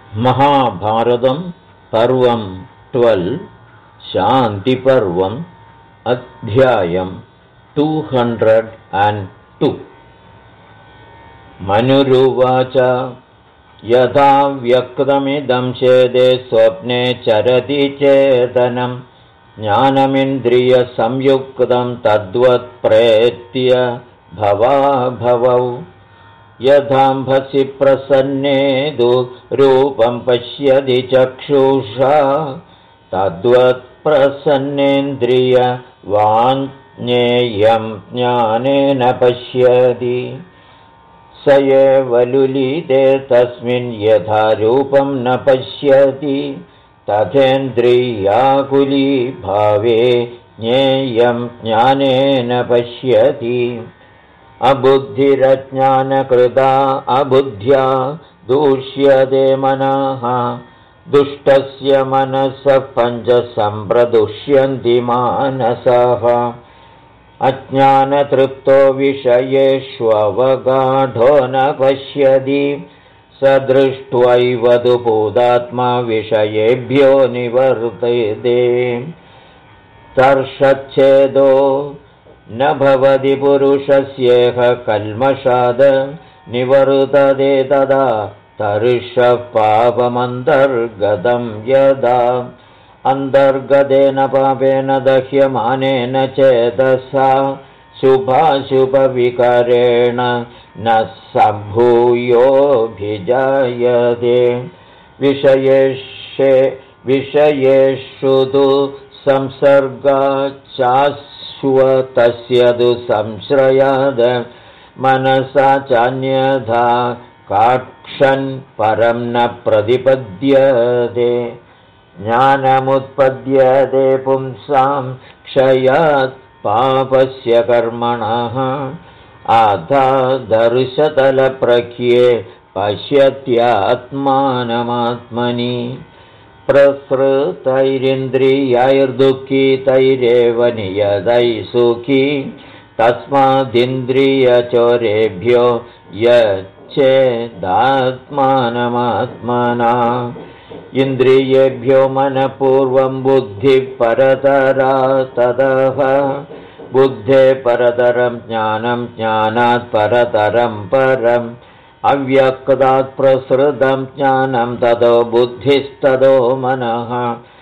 महाभारतं पर्वं 12 शान्तिपर्वम् अध्यायं 202 मनुरुवाच यथा व्यक्तमिदं चेदे स्वप्ने चरति चेतनं ज्ञानमिन्द्रियसंयुक्तं तद्वत्प्रेत्य भवाभवौ यथाम्भसि प्रसन्नेदु रूपं पश्यति चक्षुषा तद्वत्प्रसन्नेन्द्रियवाञ्ज्ञेयं ज्ञानेन पश्यति स एव लुलीते तस्मिन् यथा रूपं न पश्यति तथेन्द्रियाकुलीभावे ज्ञेयं ज्ञानेन पश्यति अबुद्धिरज्ञानकृता अबुद्ध्या दूष्यते मनः दुष्टस्य मनसः पञ्चसम्प्रदुष्यन्ति मानसः अज्ञानतृप्तो विषयेष्ववगाढो न पश्यति स दृष्ट्वैव तु भूतात्मा विषयेभ्यो निवर्तते तर्षच्छेदो न भवति पुरुषस्येह कल्मषाद निवर्तते तदा तर्षः पापमन्तर्गतं यदा अन्तर्गतेन पापेन दह्यमानेन चेतसा शुभाशुभविकारेण न सम्भूयोऽभिजायते विषयेषु तु संसर्गाच्चाश्वतस्य तु संश्रयाद मनसा चान्यथा काक्षन् परं न प्रतिपद्यते ज्ञानमुत्पद्यते पुंसां क्षयात् पापस्य कर्मणः आधादर्शतलप्रख्ये पश्यत्यात्मानमात्मनि प्रसृतैरिन्द्रियैर्दुःखितैरेव नियतैः सुखी तस्मादिन्द्रियचोरेभ्यो यच्छेदात्मानमात्मना इन्द्रियेभ्यो मनपूर्वं बुद्धिः परतरा ततः बुद्धे परतरं ज्ञानं ज्ञानात् परतरं परम् अव्यक्तात् प्रसृतं ज्ञानं ततो बुद्धिस्ततो मनः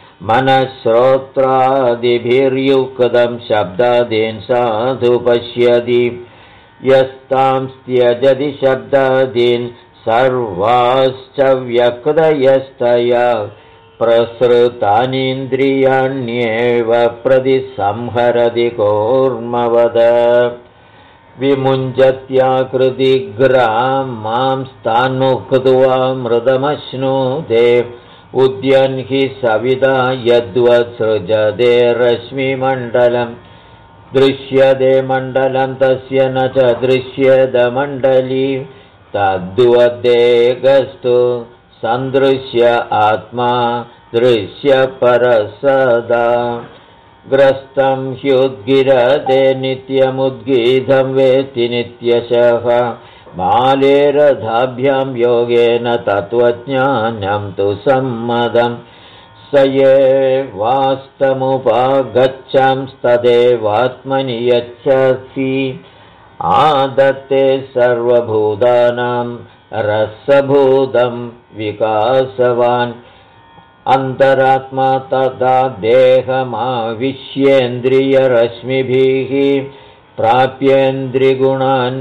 मनश्रोत्रादिभिर्युक्तं शब्दादीन् साधु पश्यति यस्तां त्यजति शब्दादीन् सर्वाश्च व्यक्तयस्तया प्रसृतानीन्द्रियाण्येव प्रतिसंहरति कूर्मवद विमुञ्चत्याकृतिग्रामांस्तान्मुक्त्वा मृतमश्नुते उद्यन् हि सविता यद्वत् सृजते रश्मिमण्डलं दृश्यते मण्डलं तस्य न च दृश्येदमण्डली तद्वद्देगस्तु सन्दृश्य आत्मा दृश्यपरसदा ग्रस्तं ह्युद्गिरते नित्यमुद्गीतं वेत्ति नित्यशः बालेरधाभ्यां योगेन तत्त्वज्ञानं तु सम्मदं स एवास्तमुपागच्छंस्तदेवात्मनि यच्छसि आदत्ते सर्वभूतानां रसभूतं विकासवान् अन्तरात्मा तदा देहमाविश्येन्द्रियरश्मिभिः प्राप्येन्द्रियगुणान्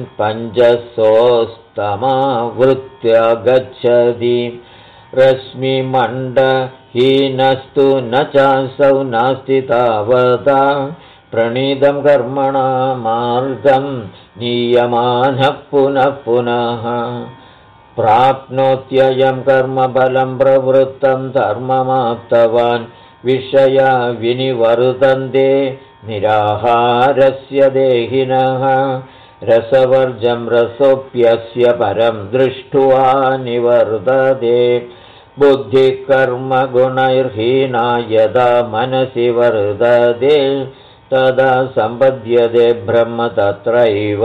पञ्चसोस्तमावृत्य गच्छति रश्मिमण्डहीनस्तु न चासौ नास्ति तावता प्रणीतं कर्मणा मार्गं नीयमानः पुनः पुनः प्राप्नोत्ययं कर्मफलं प्रवृत्तं धर्ममाप्तवान् विषया विनिवर्तन्ते निराहारस्य देहिनः रसवर्जं रसोऽप्यस्य परं दृष्ट्वा निवर्तते बुद्धिः कर्मगुणैर्हीना यदा मनसि वर्तते तदा सम्पद्यते ब्रह्म तत्रैव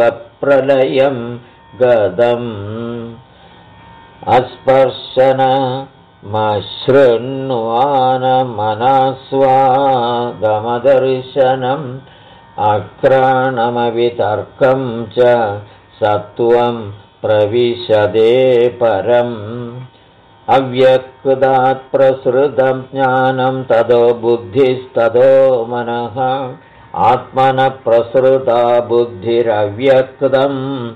प्रलयं गदम् अस्पर्शन मशृण्वानमनस्वादमदर्शनम् अक्राणमवितर्कं च सत्वं प्रविशदे परम् अव्यक्तात् प्रसृतं ज्ञानं ततो बुद्धिस्ततो मनः आत्मनः प्रसृता बुद्धिरव्यक्तं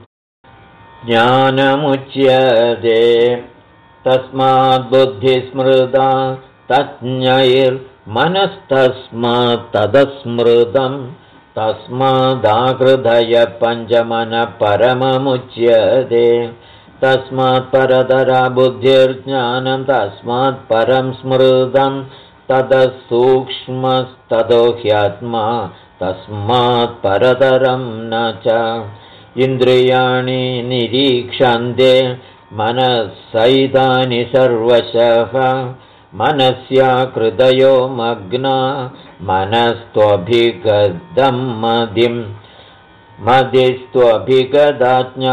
ज्ञानमुच्यते तस्माद् बुद्धिस्मृता तज्ञैर्मनस्तस्मात् तदस्मृतं तस्मादाकृधय पञ्चमनः परममुच्यते तस्मात् परतरा बुद्धिर्ज्ञानं तस्मात् परं स्मृतं ततः सूक्ष्मस्ततो ह्यात्मा तस्मात् परतरं न च इन्द्रियाणि निरीक्षन्ते मनस्सैतानि सर्वशः मनस्या कृतयो मग्ना मनस्त्वभिगतं मदिस्त्वभिगदा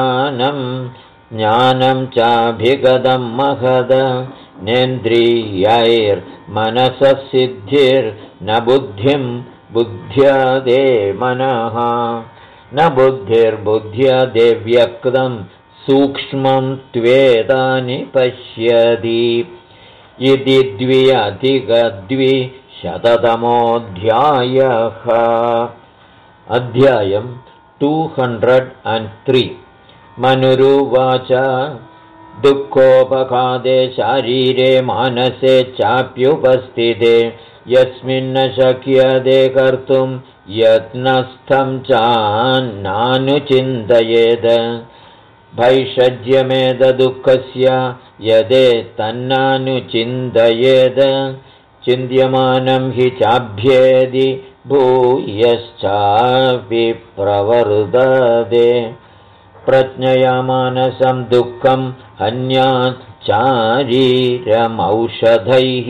ज्ञानं चाभिगतं महद नेन्द्रियैर्मनसः सिद्धिर्न बुद्धिं बुद्ध्यते मनः न बुद्धिर्बुद्ध्यते व्यक्तं सूक्ष्मं त्वेतानि पश्यति इति 2:200तमोऽध्यायः अध्यायं 203 मनुरुवाच दुःखोपघाते शारीरे मानसे चाप्युपस्थिते यस्मिन्न शक्यते कर्तुं यत्नस्थं चान्नानुचिन्तयेत् भैषज्यमेतदुःखस्य यदे तन्नानुचिन्तयेत् चिन्त्यमानं हि चाभ्येदि भूयश्चापि प्रवर्तते प्रज्ञया मानसं दुःखं हन्यात् चारीरमौषधैः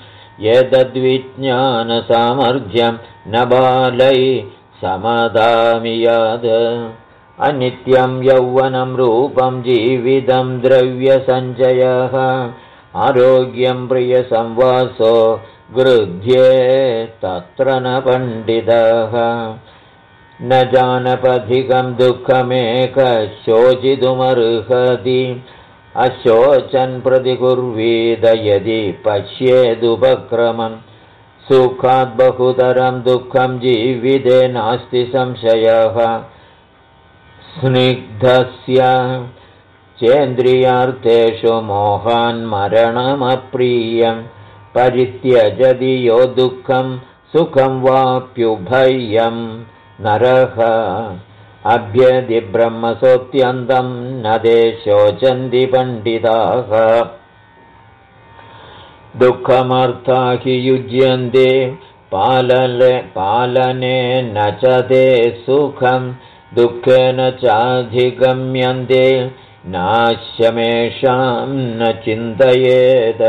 एतद्विज्ञानसामर्थ्यं न बालैः समदामियात् अनित्यं यौवनं रूपं जीवितं द्रव्यसञ्चयः आरोग्यं प्रियसंवासो गृध्ये तत्र न पण्डितः न जानपधिकं दुःखमेकशोचितुमर्हति अशोचन् प्रतिकुर्वीद यदि पश्येदुपक्रमं सुखात् बहुतरं दुःखं जीविते नास्ति संशयः स्निग्धस्य चेन्द्रियार्थेषु मोहान्मरणमप्रियं परित्यजति यो दुःखं सुखं वाप्युभयं नरः अभ्यदि ब्रह्मसोऽत्यन्तं न ते शोचन्ति पण्डिताः दुःखमर्था हि युज्यन्ते पालने न च ते सुखं दुःखेन चाधिगम्यन्ते नाश्यमेषां न चिन्तयेत्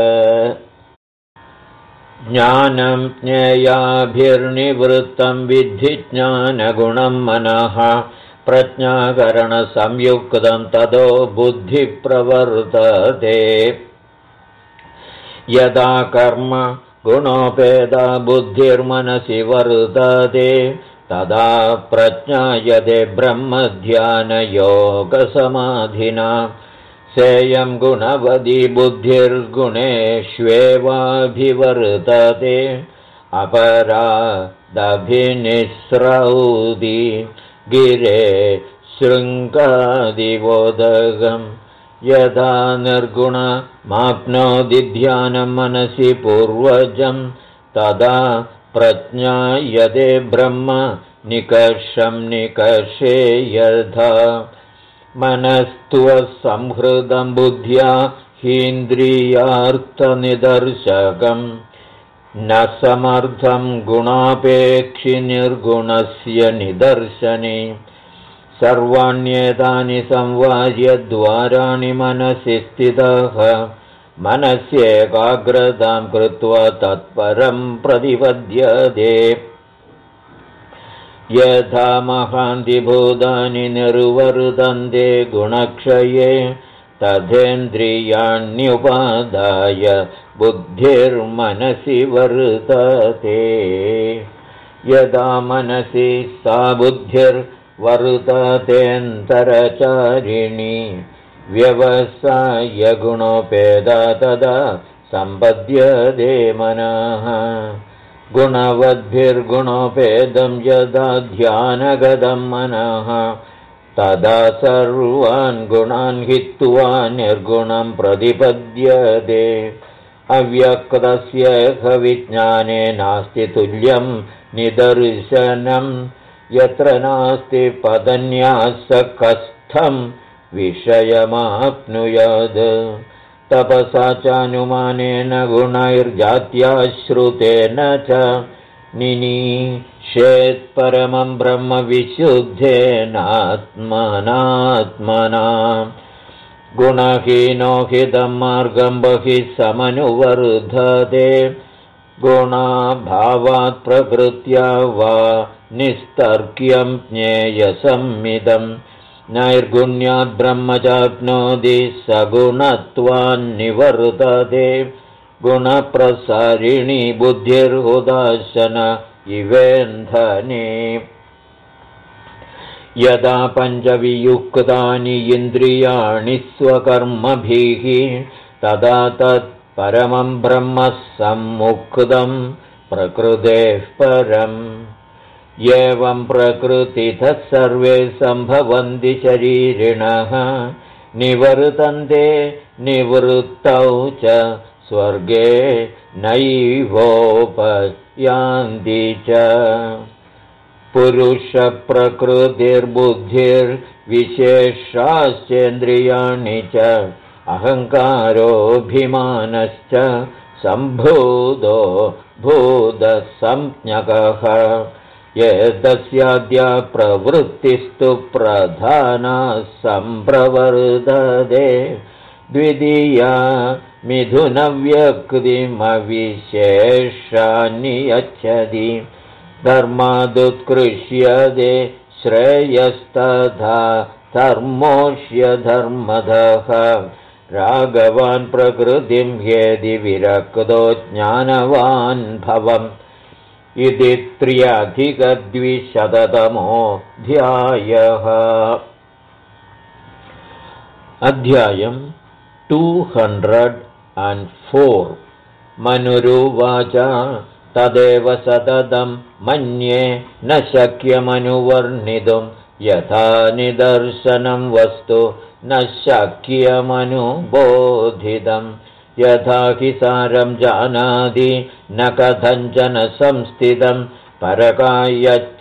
ज्ञानं ज्ञेयाभिर्निवृत्तं विद्धि ज्ञानगुणं मनः प्रज्ञाकरणसंयुक्तं ततो बुद्धिप्रवर्तते यदा कर्म गुणोपेदा बुद्धिर्मनसि वर्तते तदा प्रज्ञायते ब्रह्मध्यानयोगसमाधिना सेयं गुणवदी बुद्धिर्गुणेष्वेवाभिवर्तते अपरादभिनिस्रौति गिरे शृङ्गादिबोधगम् यदा निर्गुणमाप्नोति ध्यानं मनसि पूर्वजं तदा प्रज्ञायते ब्रह्म निकर्षं निकर्षे यथा मनस्त्वसंहृतं बुद्ध्या हीन्द्रियार्थनिदर्शकं न समर्थं गुणापेक्षि निर्गुणस्य निदर्शने सर्वाण्येतानि संवार्य द्वाराणि मनसि स्थितः मनस्येकाग्रतां कृत्वा तत्परं प्रतिपद्यते यथा महान्ति भूतानि निर्वर्तन्ते गुणक्षये तथेन्द्रियाण्युपादाय बुद्धिर्मनसि वर्तते। यदा मनसि सा बुद्धिर्वर्ततेऽन्तरचारिणी व्यवसायगुणोपेदा तदा सम्पद्यते मनः। गुणवद्भिर्गुणोपेदं यदा ध्यानगतं मनः तदा सर्वान् गुणान् हित्वा निर्गुणं प्रतिपद्यते। अव्यक्तस्य विज्ञाने नास्ति तुल्यं निदर्शनं यत्र नास्ति पदन्यासकस्थं विषयमाप्नुयात्। तपसा चानुमानेन गुणैर्जात्याश्रुतेन च निनीशेत्परमं ब्रह्म विशुद्धेनात्मनात्मना। गुणहीनो हिदं मार्गं बहिः समनुवर्धते। गुणाभावात् प्रकृत्या वा निस्तर्क्यं ज्ञेयसंमिदम्। नैर्गुण्यात् ब्रह्म चाप्नोति सगुणत्वान्निवर्तते। गुणप्रसारिणी बुद्धिर्हुदाशन इवेन्धने। यदा पञ्चवियुक्तानि इन्द्रियाणि स्वकर्मभिः तदा तत्परमं ब्रह्म सम्मुक्तं प्रकृतेः परम्। एवं प्रकृतितः सर्वे सम्भवन्ति शरीरिणः निवर्तन्ते निवृत्तौ च स्वर्गे नैवोपयान्ति च। पुरुषप्रकृतिर्बुद्धिर्विशेषाश्चेन्द्रियाणि च अहङ्कारोऽभिमानश्च सम्भूतो भूतसंज्ञकः। एतस्याद्या प्रवृत्तिस्तु प्रधाना सम्प्रवर्तते। द्वितीया मिथुनव्यक्तिमविशेषान्नियच्छति। धर्मादुत्कृष्यते श्रेयस्तथा धर्मोष्य धर्मदः। रागवान् प्रकृतिं ह्येति विरक्तो ज्ञानवान् भवम्। इति 3अधिक-200तमोऽध्यायः। अध्यायम् 204। मनुरुवाच तदेव सततं मन्ये न शक्यमनुवर्णितुं यथा निदर्शनं वस्तु न शक्यमनुबोधितम्। यथा हि सारं जानाति न कथञ्चन संस्थितं परकायच्च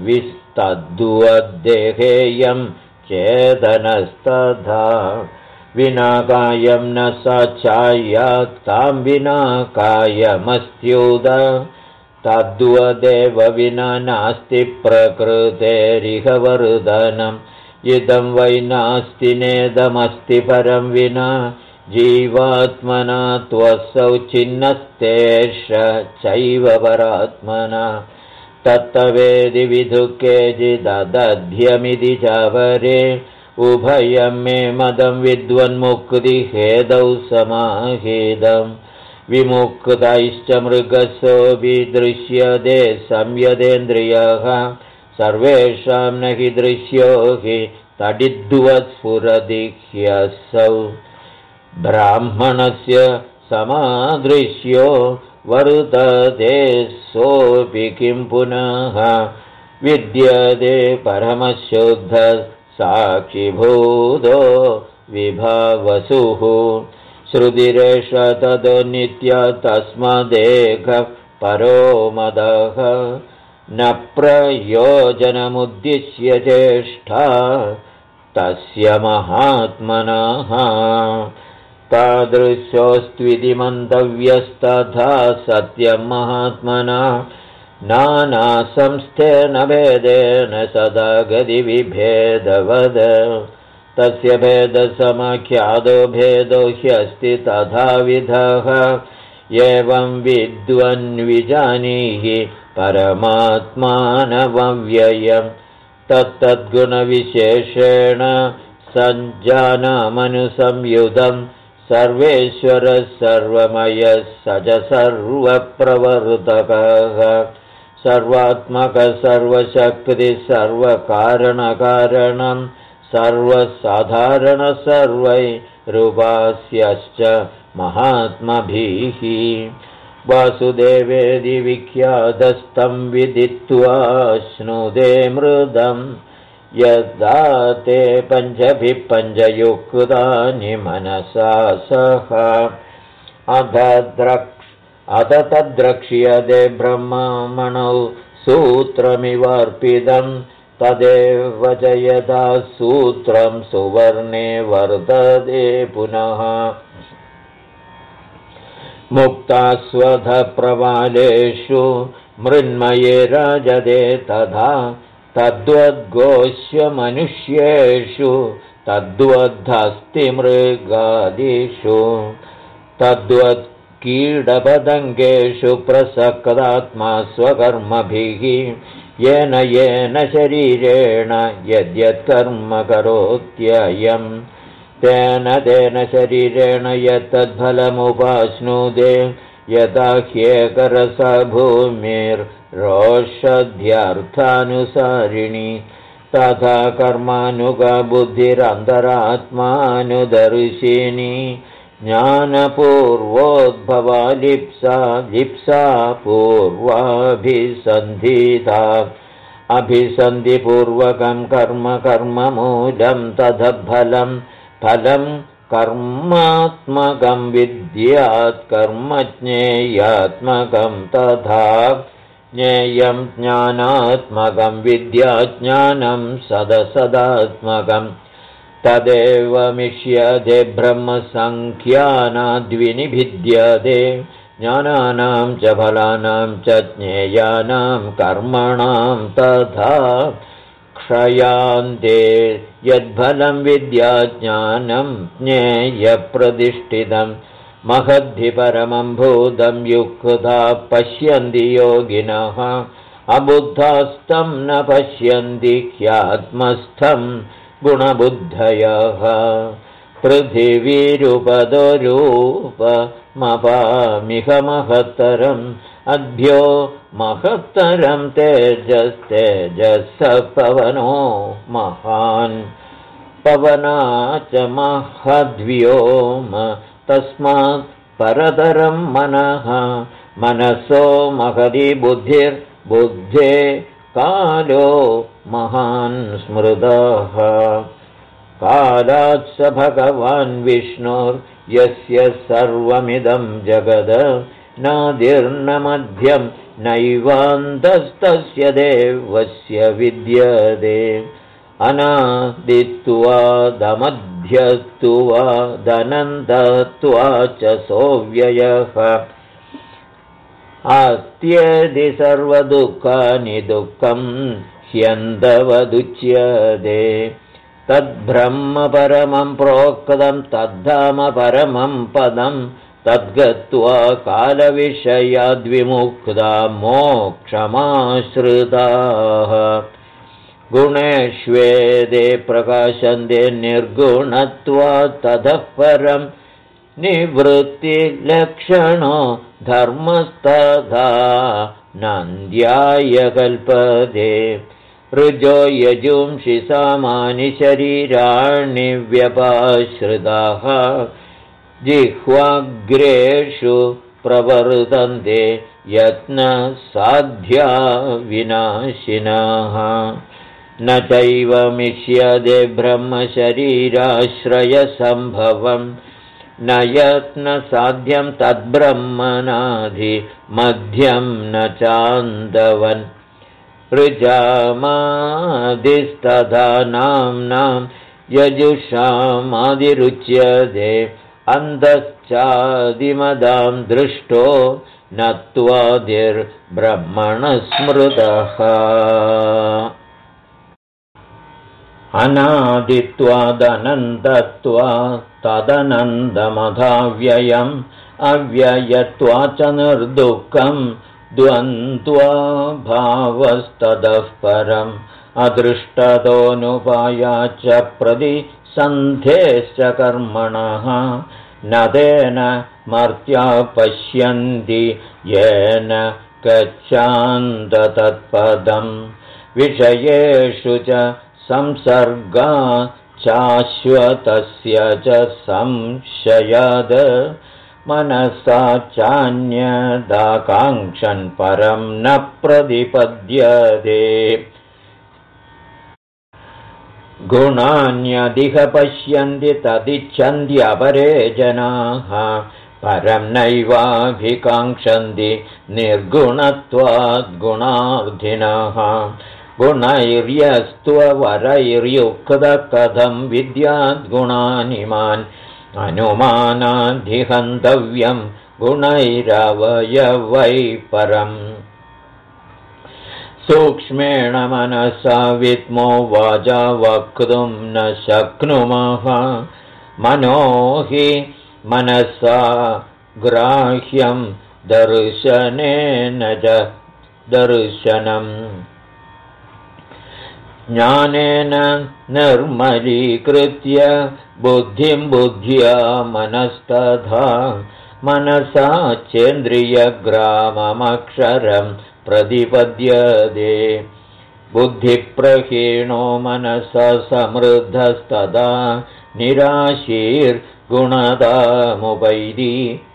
विस्तद्वद्देहेयं चेतनस्तथा। विना कायं न साक्षायात् तां विना कायमस्त्युत। तद्वदेव विना नास्ति प्रकृतेरिह वर्धनम्। इदं वै नास्ति नेदमस्ति परं विना जीवात्मना त्वसौ छिन्नस्तेष चैव परात्मना। तत्तवेदि विदुः केचिददध्यमिति चापरे उभयं मे मदं विद्वन्मुक्तिहेदौ समाहितम्। विमुक्तैश्च मृगसोऽपि दृश्यते संयतेन्द्रियः सर्वेषां न हि दृश्यो हि तडिद्वत्स्फुरति ह्यसौ। ब्राह्मणस्य समादृश्यो वर्तते सोऽपि किं पुनः विद्यते परमशुद्ध साक्षिभूतो विभावसुः। श्रुतिरेष ततो नित्या तस्मादेकः परो मदः। न प्रयोजनमुद्दिश्य चेष्टा तस्य महात्मनः। तादृशोऽस्त्विति मन्तव्यस्तथा सत्यं महात्मना। नानासंस्थेन भेदेन सदा गतिविभेदवद। तस्य भेदसमाख्यातो भेदो ह्यस्ति तथाविधः। एवं विद्वन्विजानीहि परमात्मानमव्ययम्। तत्तद्गुणविशेषेण सञ्जानामनुसंयुतं सर्वेश्वरः सर्वमयः स च सर्वप्रवर्तकः सर्वात्मकः सर्वशक्तिः सर्वकारणकारणं सर्वसाधारणः सर्वैरुपास्यश्च महात्मभिः वासुदेवेदि विख्यातस्तं विदित्वा श्नुते मृदं यदा ते पञ्चभिः पञ्चयुक्तानि मनसा सह अथ तद्रक्ष्यते ब्रह्मणौ सूत्रमिवार्पितं तदेव च यदा सूत्रं सुवर्णे वर्तते पुनः मुक्तास्वधप्रवालेषु मृन्मये राजते तथा तद्वद्गोष्यमनुष्येषु तद्वद्धस्तिमृगादिषु तद्वत्कीडपतङ्गेषु प्रसक्तात्मा स्वकर्मभिः येन शरीरेण यद्यत्कर्म करोत्ययम् तेन शरीरेण यत्तद्फलमुपाश्नुते यदा ह्येकरसा भूमिर्रोषध्यर्थानुसारिणी तथा कर्मानुगा बुद्धिरन्तरात्मानुदर्शिनी ज्ञानपूर्वोद्भवा लिप्सा पूर्वाभिसन्धिता अभिसन्धिपूर्वकं कर्ममूलं तदफलं फलं कर्मात्मकं विद्यात् कर्मज्ञेयात्मकं तथा ज्ञेयं ज्ञानात्मकं विद्याज्ञानं सदसदात्मकं तदेवमिष्यते ब्रह्मसंख्यानाद्विनिभिद्यते ज्ञानानां च फलानां च ज्ञेयानां कर्मणां तथा क्षयान्ते यद्फलं विद्याज्ञानं ज्ञेयप्रतिष्ठितं महद्धि परमं भूतं युक्ता पश्यन्ति योगिनः अबुद्धास्तं न पश्यन्ति ह्यात्मस्थं गुणबुद्धयः पृथिवीरूपदो रूपमपामिह महत्तरम् अभ्यो महत्तरं तेजस्तेजः पवनो महान् पवना च महद्व्योम तस्मात् परतरं मनसो महदी बुद्धे कालो महान् स्मृतः कालात् स भगवान् विष्णुर्यस्य सर्वमिदं जगद नादिर्न मध्यं नैवान्तस्तस्य देवस्य विद्यते अनादित्वादमध्यत्वादनन्तत्वा च सोऽव्ययः अत्यदि सर्वदुःखानि दुःखं ह्यन्तवदुच्यते तद्ब्रह्म परमं प्रोक्तं तद्धाम परमं पदं तद्गत्वा कालविषयाद्विमुक्ता मोक्षमाश्रिताः गुणेष्वेदे प्रकाशन्ते निर्गुणत्वात् ततः परं निवृत्तिलक्षणो धर्मस्तथा नन्द्याय कल्पते ऋजो यजुंषि सामानि शरीराणि व्यपाश्रिताः जिह्वाग्रेषु प्रवर्तन्ते यत्नसाध्या विनाशिनः न चैवमिष्यते ब्रह्मशरीराश्रयसम्भवं न यत्नसाध्यं तद्ब्रह्मणाधिमध्यं न चान्दवन् ऋजामादिस्तथा नाम्नां यजुषामादिरुच्यते अन्धश्चादिमदां दृष्टो नत्वादिर्ब्रह्मणस्मृतः अनादित्वादनन्तत्वात् तदनन्दमधाव्ययम् अव्ययत्वाच्च निर्दुःखं द्वन्द्वाभावस्ततः परम् अदृष्टतोऽनुपायाच्च सन्धेश्च कर्मणः न तेन मर्त्या पश्यन्ति येन गच्छान्ततत्पदम् विषयेषु च संसर्गा शाश्वतस्य च संशयाद मनसा चान्यदाकाङ्क्षन् परं न प्रतिपद्यते गुणान्यधिक पश्यन्ति तदिच्छन्त्यपरे जनाः परं नैवाभिकाङ्क्षन्ति निर्गुणत्वाद्गुणार्थिनः गुणैर्यस्त्ववरैर्युक्तः कथं विद्याद्गुणानिमान् अनुमानाधिहन्तव्यं गुणैरवयवै परम् सूक्ष्मेण मनसा विद्मो वाचा वक्तुं न शक्नुमः मनो हि मनसा ग्राह्यं दर्शनेन च दर्शनम् ज्ञानेन निर्मलीकृत्य बुद्धिं बुद्ध्या मनस्तथा मनसा चेन्द्रियग्राममक्षरं प्रतिपद्यते बुद्धिप्रहीणो मनसा समृद्धस्तदा निराशीर्गुणदामुपैति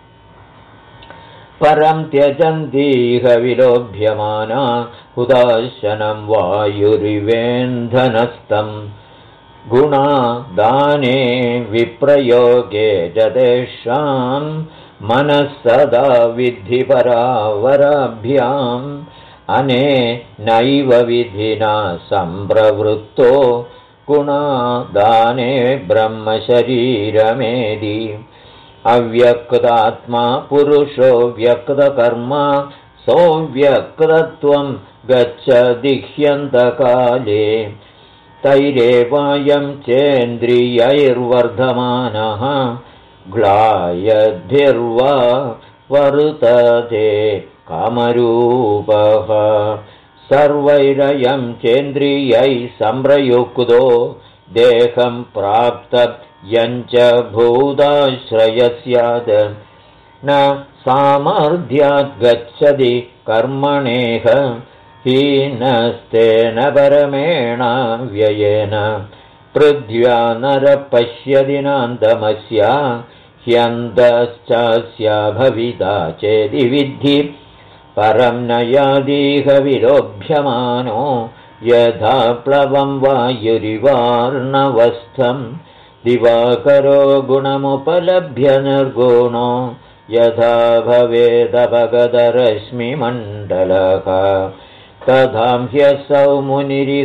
परं त्यजन्तीह विलोभ्यमाना उदाशनं वायुरिवेन्धनस्तम् गुणादाने विप्रयोगे च तेषां मनः सदा विद्धिपरावराभ्याम् अनेनैव विधिना सम्प्रवृत्तो गुणादाने ब्रह्मशरीरमेदि अव्यक्तात्मा पुरुषो व्यक्तकर्मा सोऽव्यक्तत्वं गच्छदिह्यन्तकाले तैरेवायं चेन्द्रियैर्वर्धमानः ग्लायद्भिर्वा वर्तते कामरूपः सर्वैरयं चेन्द्रियैः संप्रयुक्तो देहं प्राप्त यञ्च भूताश्रयस्यात् न सामर्थ्यात् गच्छति कर्मणेह हीनस्तेन परमेण व्ययेन पृथ्व्या नरः पश्यति नान्तमस्य ह्यन्तश्चास्य भविता चेदि विद्धि परं न यादीह विलोभ्यमानो यथा प्लवं वायुरिवार्णवस्थं दिवाकरो गुणमुपलभ्य निर्गुणो यथा भवेदपगतरश्मिमण्डलः तथां ह्यसौ मुनिरिह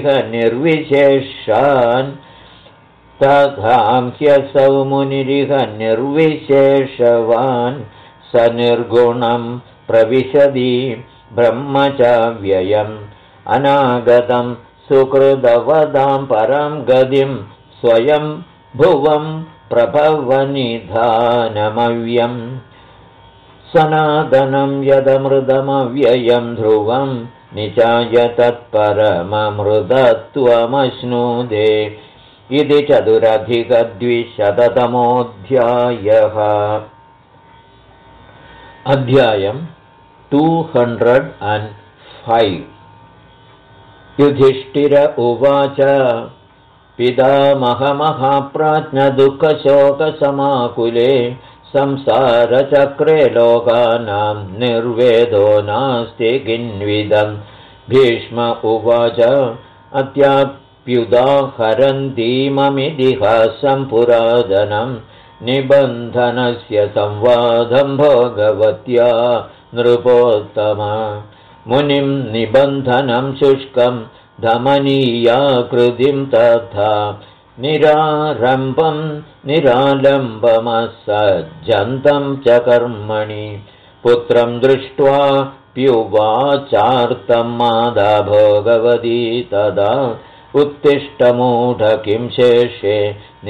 निर्विशेषवान् स निर्गुणं प्रविशति ब्रह्मचाव्ययम् अनागतं सुकृतवदां परं गतिं स्वयं भुवं प्रभवनिधानमव्यम् सनातनं यदमृतमव्ययं ध्रुवं निचाय तत्परममृतत्वमश्नुदे इति 4,200तमोऽध्यायः। अध्यायं 205। युधिष्ठिर उवाच पितामहमहाप्राज्ञदुःखशोकसमाकुले संसारचक्रे लोकानां निर्वेदो नास्ति किन्विदं भीष्म उवाच अत्याप्युदाहरन्तीममितिहासं पुरातनं निबन्धनस्य संवादं भगवत्या नृपोत्तम मुनिं निबन्धनं शुष्कं धमनीयाकृतिं तथा निरारम्भं निरालम्बमसज्जन्तं च कर्मणि पुत्रं दृष्ट्वा प्युवाचार्तं मादा भगवती तदा उत्तिष्ठमूढ किं शेषे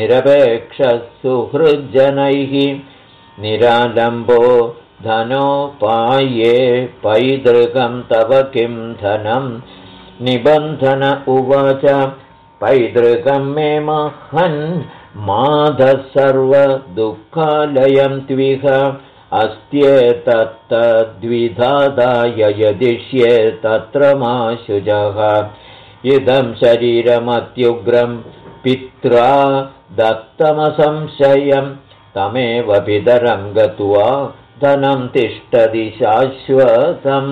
निरपेक्षसुहृज्जनैः निरालम्बो धनोपाये पैतृकं तव किं धनं निबन्धन उवाच पैतृकं मे महन् माधः सर्वदुःखालयं त्विह अस्त्येतत्तद्विधादाय यदिष्येतत्र मा शुजः इदं शरीरमत्युग्रं पित्रा दत्तमसंशयं तमेव पितरं गत्वा धनं तिष्ठति शाश्वतम्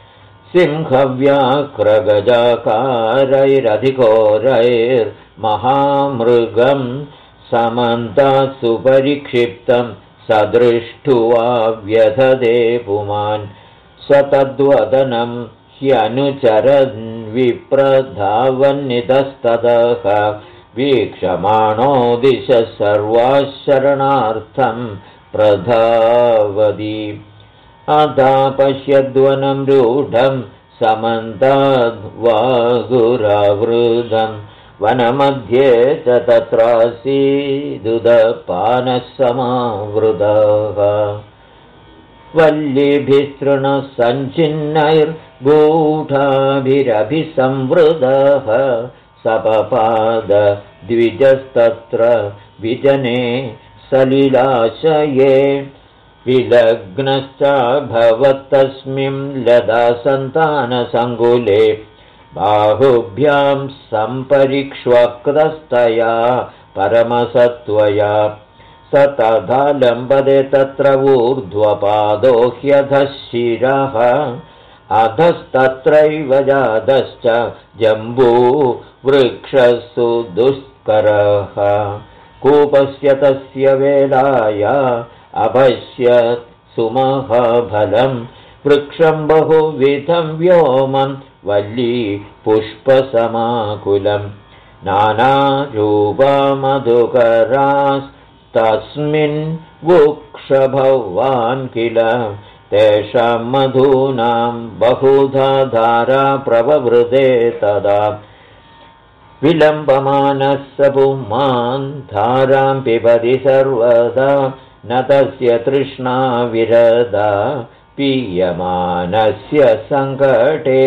सिंहव्याघ्रगजाकारैरधिघोरैर्महामृगं समन्तात् सुपरिक्षिप्तं सदृष्ट्वा व्यधते पुमान् स तद्वदनं ह्यनुचरन् विप्रधावन्नितस्ततः वीक्षमाणो दिशः सर्वाः शरणार्थं प्रधावति अधा पश्यद्वनं रूढं समन्ताद्वागुरावृतं वनमध्ये च तत्रासीदुदपानः समावृतः वल्लीभिस्तृणः सञ्चिन्नैर्गूढाभिरभिसंवृतः सपपाद द्विजस्तत्र विजने सलिलाशये विलग्नश्च भवत्तस्मिन् लदा सन्तानसङ्कुले बाहुभ्यां सम्परिक्ष्वक्तस्तया परमसत्त्वया स तथा लम्बते तत्र ऊर्ध्वपादो ह्यधः शिरः अधस्तत्रैव जातश्च जम्बूवृक्षसु दुष्करः कूपस्य तस्य वेलाया अपश्यत् सुमहाफलं वृक्षं बहुविधं व्योमं वल्ली पुष्पसमाकुलं नानारूपमधुकरास्तस्मिन् वृक्षभवान् किल तेषां मधूनां बहुधा धारा प्रववृते तदा विलम्बमानः स पुमान् धारां पिबति सर्वदा न तस्य तृष्णा विरदा पीयमानस्य सङ्कटे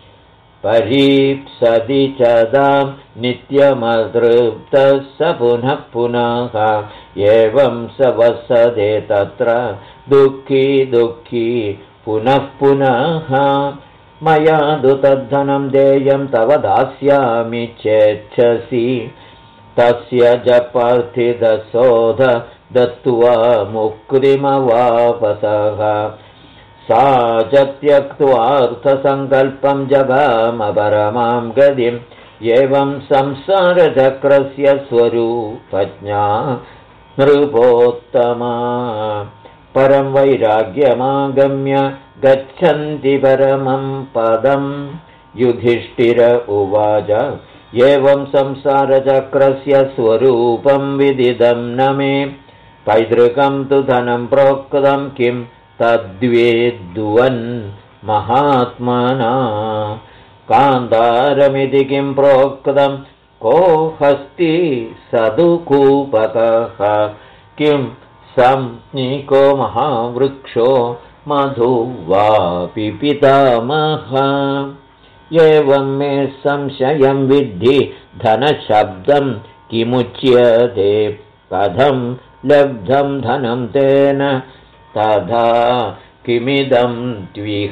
परीप्सति चदां नित्यमतृप्तः स पुनः पुनः एवं स वसते तत्र दुःखी दुःखी पुनः पुनः मया तु तद्धनं देयं तव दास्यामि चेच्छसि तस्य जपार्थिदशोध दत्त्वा मुक्तिमवापसः सा च त्यक्त्वार्थसङ्कल्पं जगामपरमां गतिं एवं संसारचक्रस्य स्वरूपज्ञा नृपोत्तमा परं वैराग्यमागम्य गच्छन्ति परमं पदं युधिष्ठिर उवाच एवं संसारचक्रस्य स्वरूपं विदितं न मे पैतृकं तु धनं प्रोक्तं किं तद्वेद्वन् महात्मना कान्तारमिति किं प्रोक्तं को हस्ति सदुकूपकः किं संज्ञिको महावृक्षो मधु वापि पितामह एवं मे संशयं विद्धि धनशब्दं किमुच्यते कथं लब्धं धनं तेन तथा किमिदं त्विह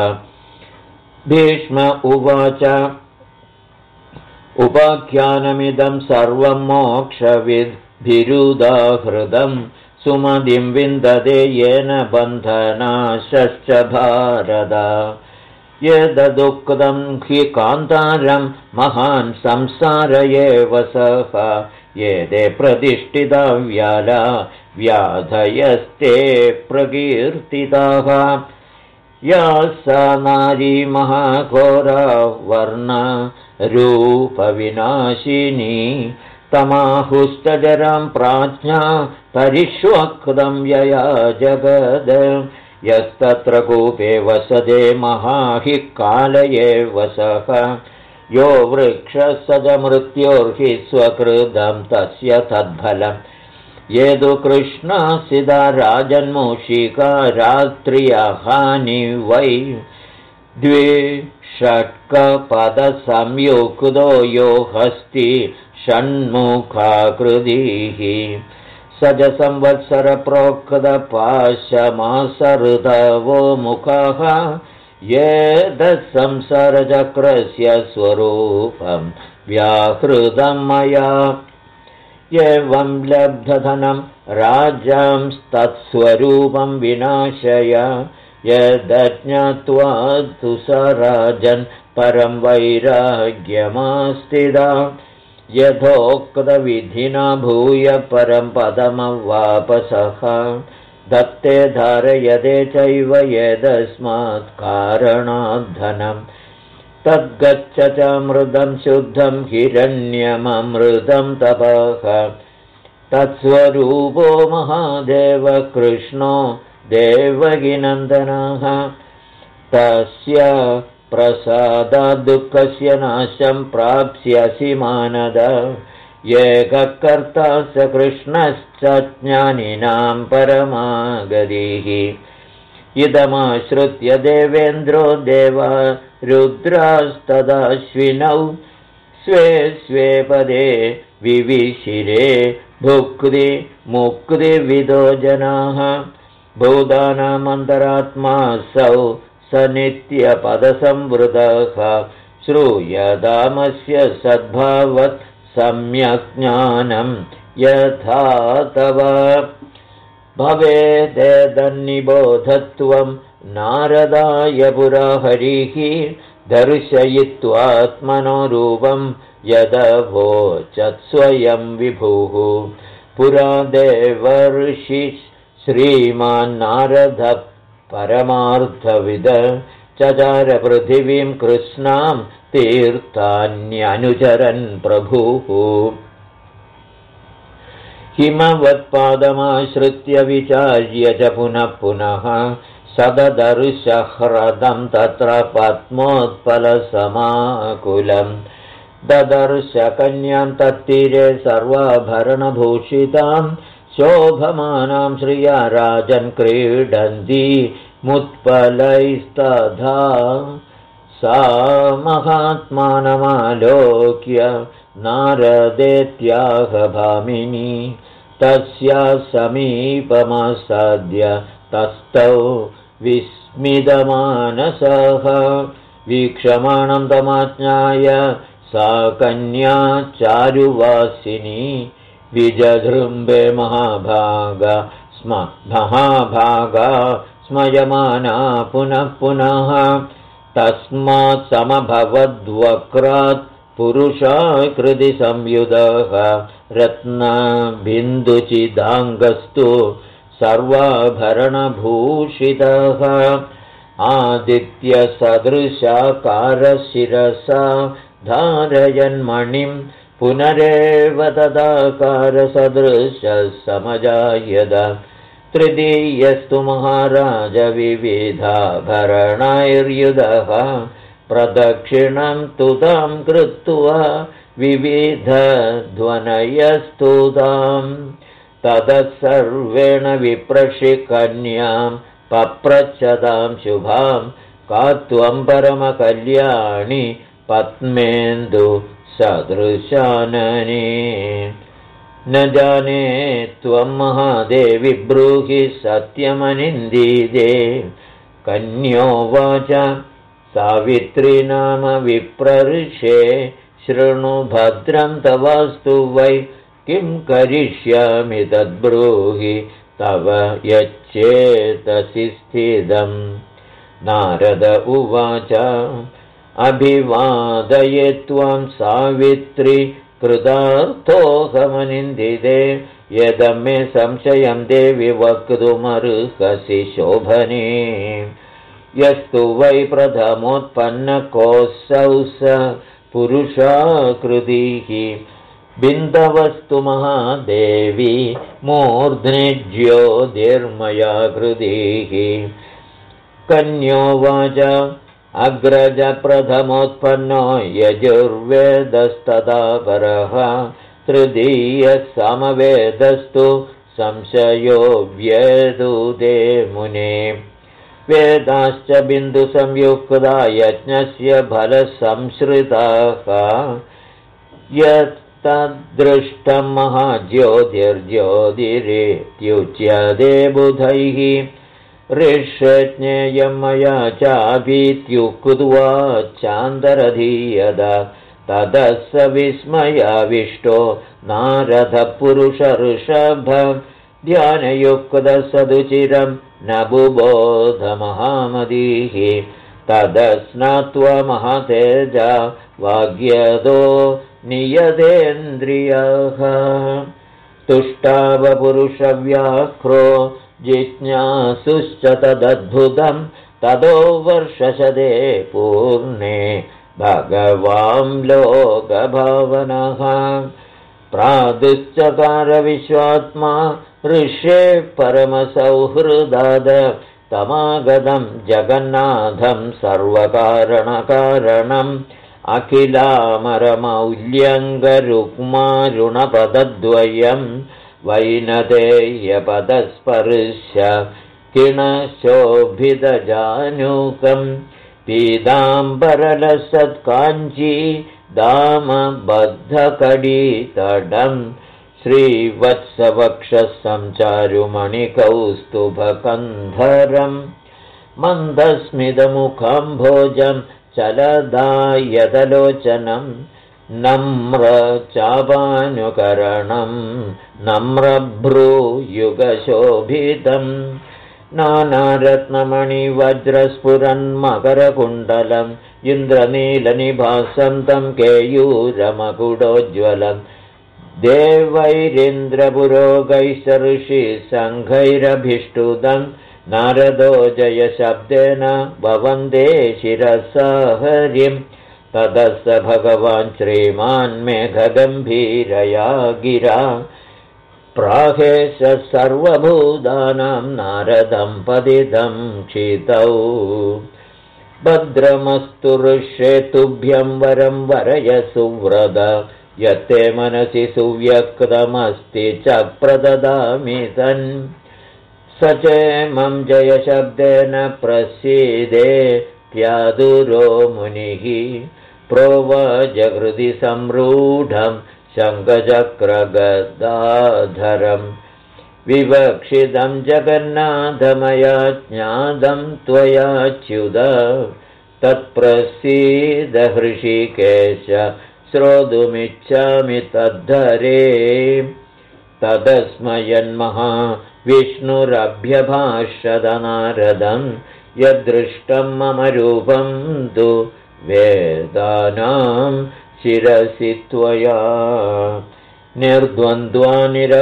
भीष्म उवाच उपाख्यानमिदं सर्वं मोक्षविद्भिरुदाहृतं सुमतिं विन्दते येन बन्धनाशश्च भारत यदुक्तं हि कान्तारं महान् संसार एव सः एते प्रतिष्ठिता व्याला व्याधयस्ते प्रकीर्तिताः या सा नारी महाघोरा वर्णरूपविनाशिनी तमाहुश्चरं प्राज्ञा परिष्वक्तं यया जगद यस्तत्र कूपे वसते महाहि काल एव सः यो वृक्षसदमृत्योर्हि स्वकृतं तस्य तद्फलम् ये तु कृष्णासिदा राजन्मूषिका रात्र्यहानि वै द्विषट्कपदसंयुक्तो यो हस्ति षण्मुखाकृतिः सजसंवत्सरप्रोक्तपाशमासऋतवो मुखः ये संसारचक्रस्य स्वरूपं व्याहृतं मया एवं लब्धधनं राजांस्तत्स्वरूपं विनाशय यदज्ञात्वा तु स राजन् परं वैराग्यमास्थिता यथोक्तविधिना भूय परं पदमवापसः दत्ते धारयते चैव यदस्मात् कारणाद्धनं तद्गच्छ च मृदं शुद्धं हिरण्यममृतं तपः तत्स्वरूपो महादेव कृष्णो देवकीनन्दनः तस्य प्रसादात् दुःखस्य नाशं प्राप्स्यसि मानद एककर्ता स कृष्णश्च ज्ञानिनां परमागतिः इदमाश्रित्य देवेन्द्रो देवा रुद्रास्तदाश्विनौ स्वे स्वे पदे विविशिरे भुक्ति मुक्तिविदो जनाः भूतानामन्तरात्मासौ स नित्यपदसंवृतः श्रूयतामस्य सद्भावत् सम्यक् ज्ञानं यथा तव भवेदेतन्निबोधत्वं नारदाय पुरा हरिः दर्शयित्वात्मनो रूपं यदवोचत्स्वयं विभुः पुरा देवर्षि श्रीमान्नारद परमार्थविद चचार पृथिवीं कृष्णां तीर्थान्यनुचरन् प्रभुः हिमवत्पादमाश्रित्य विचार्य च पुनः पुनः सददर्शह्रदं तत्र पद्मोत्पलसमाकुलं ददर्श कन्यां तत्तीरे सर्वाभरणभूषितां शोभमानां श्रिया राजन् क्रीडन्ती मुत्पलैस्तथा सा महात्मानमालोक्य नारदेत्याहभामिनी तस्या समीपमासाद्य तस्थौ विस्मितमानसः वीक्षमाणं तमाज्ञाय सा कन्या चारुवासिनी विजृम्भे महाभागा स्मयमाना पुनः पुनः तस्मात् समभवद्वक्रात् पुरुषाकृतिसंयुतः रत्नबिन्दुचिदाङ्गस्तु सर्वाभरणभूषितः आदित्यसदृशाकारशिरसा धारयन्मणिं पुनरेव तदाकारसदृशः समजायत तृतीयस्तु महाराज विविधाभरणैर्युधः प्रदक्षिणं तुतां कृत्वा विविधध्वनयस्तुतां ततः सर्वेण विप्रशिकन्यां पप्रच्छतां शुभां का त्वं परमकल्याणि पद्मेन्दु सदृशानने न जाने त्वं महादेवि ब्रूहि सत्यमनिन्दीदे कन्योवाच सावित्री नाम विप्रऋषे शृणु भद्रं तवास्तु वै किं करिष्यामि तद्ब्रूहि तव यच्चेतसि स्थितम् नारद उवाच अभिवादये त्वां सावित्री कृतार्थोऽहमनिन्दिते यदमे संशयं देवि वक्तुमर्हसि शोभने यस्तु वै प्रथमोत्पन्नकोऽसौ स पुरुषाकृतिः बिन्दवस्तु महादेवी मूर्ध्नि ज्योतिर्मया कृतिः कन्योवाच अग्रज प्रथमोत्पन्नो यजुर्वेदस्तथा परः तृतीयः समवेदस्तु संशयो व्यदुदे मुने वेदाश्च बिन्दुसंयुक्ता यज्ञस्य फलसंश्रिताः तद्दृष्टं महाज्योतिर्ज्योतिरेत्युच्यते बुधैः ऋष्यज्ञेयं मया चापीत्युक्त्वा चान्दरधीयदा ततः स विस्मयाविष्टो नारदपुरुषऋषभ ध्यानयुक्तसदुचिरं न बुबोधमहामदीः ततः स्नात्वा महतेजा वाग्यतो नियतेन्द्रियः तुष्टावपुरुषव्याघ्रो जिज्ञासुश्च तदद्भुतं ततो वर्षशते पूर्णे भगवां लोकभावनः प्रादुश्चकारविश्वात्मा ऋष्ये परमसौहृदाद तमागतं जगन्नाथं सर्वकारणकारणम् अखिलामरमौल्यङ्गरुक्मारुणपदद्वयं वैनतेयपदस्पर्श्य किणशोभितजानुकम् पीताम्बरलसत्काञ्ची दामबद्धकडीतडं श्रीवत्सवक्षसञ्चारुमणिकौस्तुभकन्धरं मन्दस्मितमुखाम्भोजं चलदायतलोचनं नम्रचापानुकरणं नम्रभ्रूयुगशोभितं नानारत्नमणिवज्रस्फुरन्मकरकुण्डलम् इन्द्रनीलनिभासं तं केयूरमकुटोज्ज्वलं देवैरिन्द्रपुरोगैश्चऋषिसङ्घैरभिष्टुतं नारदो जयशब्देन ववन्दे शिरसा हरिं ततः स भगवान् श्रीमान् मेघगम्भीरया गिरा प्राहेश सर्वभूतानां नारदं पतितं क्षितौ भद्रमस्तु ऋष्ये तुभ्यं वरं वरय सुव्रत यत्ते मनसि सुव्यक्तमस्ति च प्रददामि तन् स चेमं जयशब्देन प्रसीदेत्यादुरो मुनिः प्रोवाजहृदि संरूढं शङ्खचक्रगदाधरम् विवक्षितं जगन्नाथमया ज्ञातं त्वयाच्युत तत्प्रसीद हृषीकेश श्रोतुमिच्छामि तद्धरे तदस्मयन्महाविष्णुरभ्यभाषत नारदं यदृष्टं मम रूपं तु वेदानां शिरसि त्वया निर्द्वन्द्वा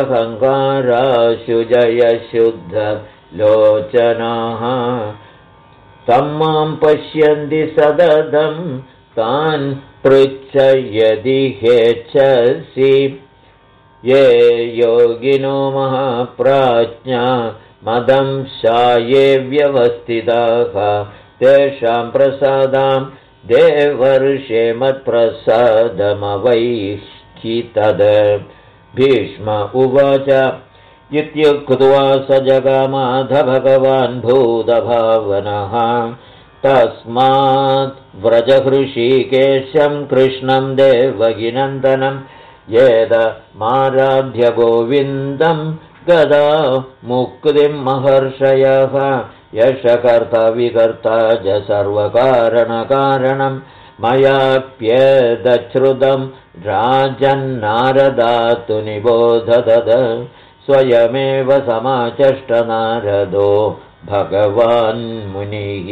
निरहङ्काराशुजयशुद्धलोचनाः तं मां पश्यन्ति सततं तान् पृच्छ यदि हेच्छसि ये योगिनो महाप्राज्ञा मदं शाये व्यवस्थिताः तेषां प्रसादां देवर्षे मत्प्रसादमवैः तद भीष्म उवाच इत्युक्त्वा स जगामाथ भगवान् भूतभावनः तस्मात् व्रजहृषीकेशं कृष्णं देवकीनन्दनं येदमाराध्य गोविन्दं गदा मुक्तिं महर्षयः यशकर्ता विकर्ता च सर्वकारणकारणं मयाप्येतच्छ्रुतं राजन्नारदातु निबोधदद स्वयमेव समाचष्टनारदो भगवान् मुनिः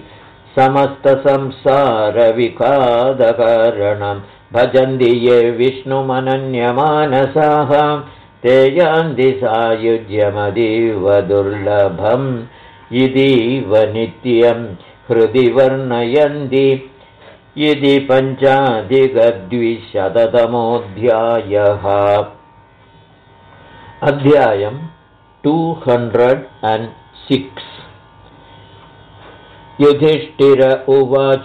समस्तसंसारविखादकारणं भजन्ति ये विष्णुमनन्यमानसाः ते यान्ति सायुज्यमतीव दुर्लभम् इतीव नित्यं हृदि वर्णयन्ति इति 5,200तमोऽध्यायः अध्यायं 206 युधिष्ठिर उवाच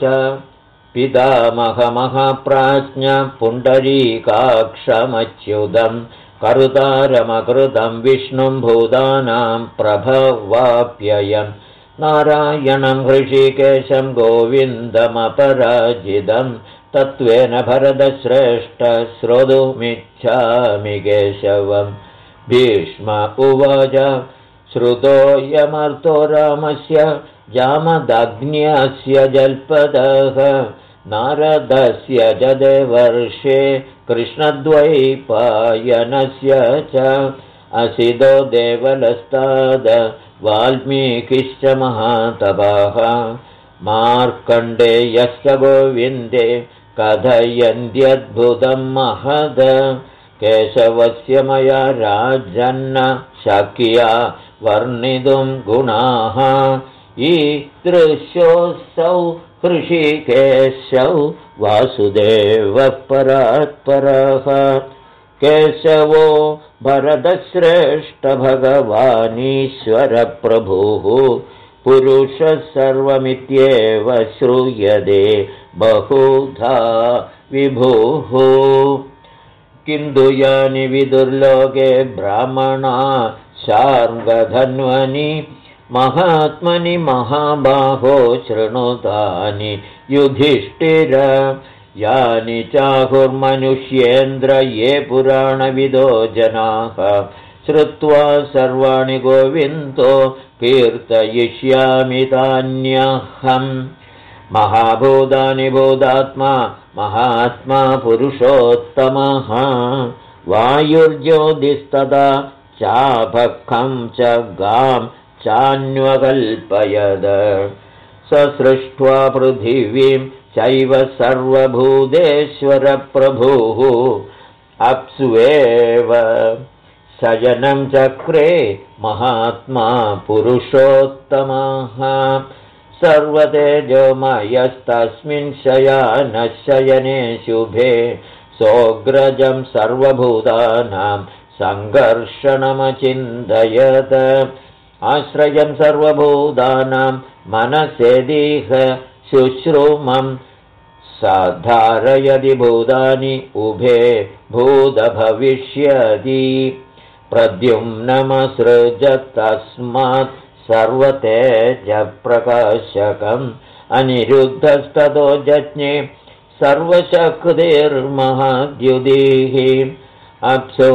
पितामहमहाप्राज्ञ पुण्डरीकाक्षमच्युतं करुतारमकृतं विष्णुं भूतानां प्रभवाप्ययं नारायणं हृषीकेशं गोविन्दमपराजितं तत्त्वेन भरतश्रेष्ठ श्रोतुमिच्छामि केशवम्। भीष्म उवाच श्रुतोऽयमर्तो रामस्य जामदग्न्यस्य जल्पदः नारदस्य च देवर्षे कृष्णद्वैपायनस्य च असितो देवलस्ताद वाल्मीकिश्च महातपः मार्कण्डेयश्च गोविन्दे कथयन्त्यद्भुतं महद केशवस्य मया राजन्न शक्या वर्णितुं गुणाः ईदृशोऽसौ हृषीकेशौ वासुदेवः परात्परः केशवो भरतश्रेष्ठ भगवानीश्वरप्रभुः पुरुषः सर्वमित्येव श्रूयते बहुधा विभुः किन्तु यानि विदुर्लोके ब्राह्मणा शार्ङ्गधन्वनि महात्मनि महाबाहो शृणुतानि युधिष्ठिर यानि चाहुर्मनुष्येन्द्र ये पुराणविदो जनाः श्रुत्वा सर्वाणि गोविन्दो कीर्तयिष्यामि तान्यहम् महाभूतानि भूतात्मा महात्मा पुरुषोत्तमः वायुर्ज्योतिस्तदा चापखं च गां चान्वकल्पयद स सृष्ट्वा पृथिवीं चैव सर्वभूतेश्वरप्रभुः अप्स्वेव शयनं चक्रे महात्मा पुरुषोत्तमः सर्वतेजोमयस्तस्मिन् शयानः शयने शुभे सोऽग्रजं सर्वभूतानां सङ्घर्षणमचिन्तयत आश्रयं सर्वभूतानां मनसेदीह शुश्रूमं साधारयति भूतानि उभे भूतभविष्यति प्रद्युम्नमसृजत् तस्मात् सर्वतेजप्रकाशकम् अनिरुद्धस्ततो जज्ञे सर्वशक्तिर्महाद्युतिः अप्सु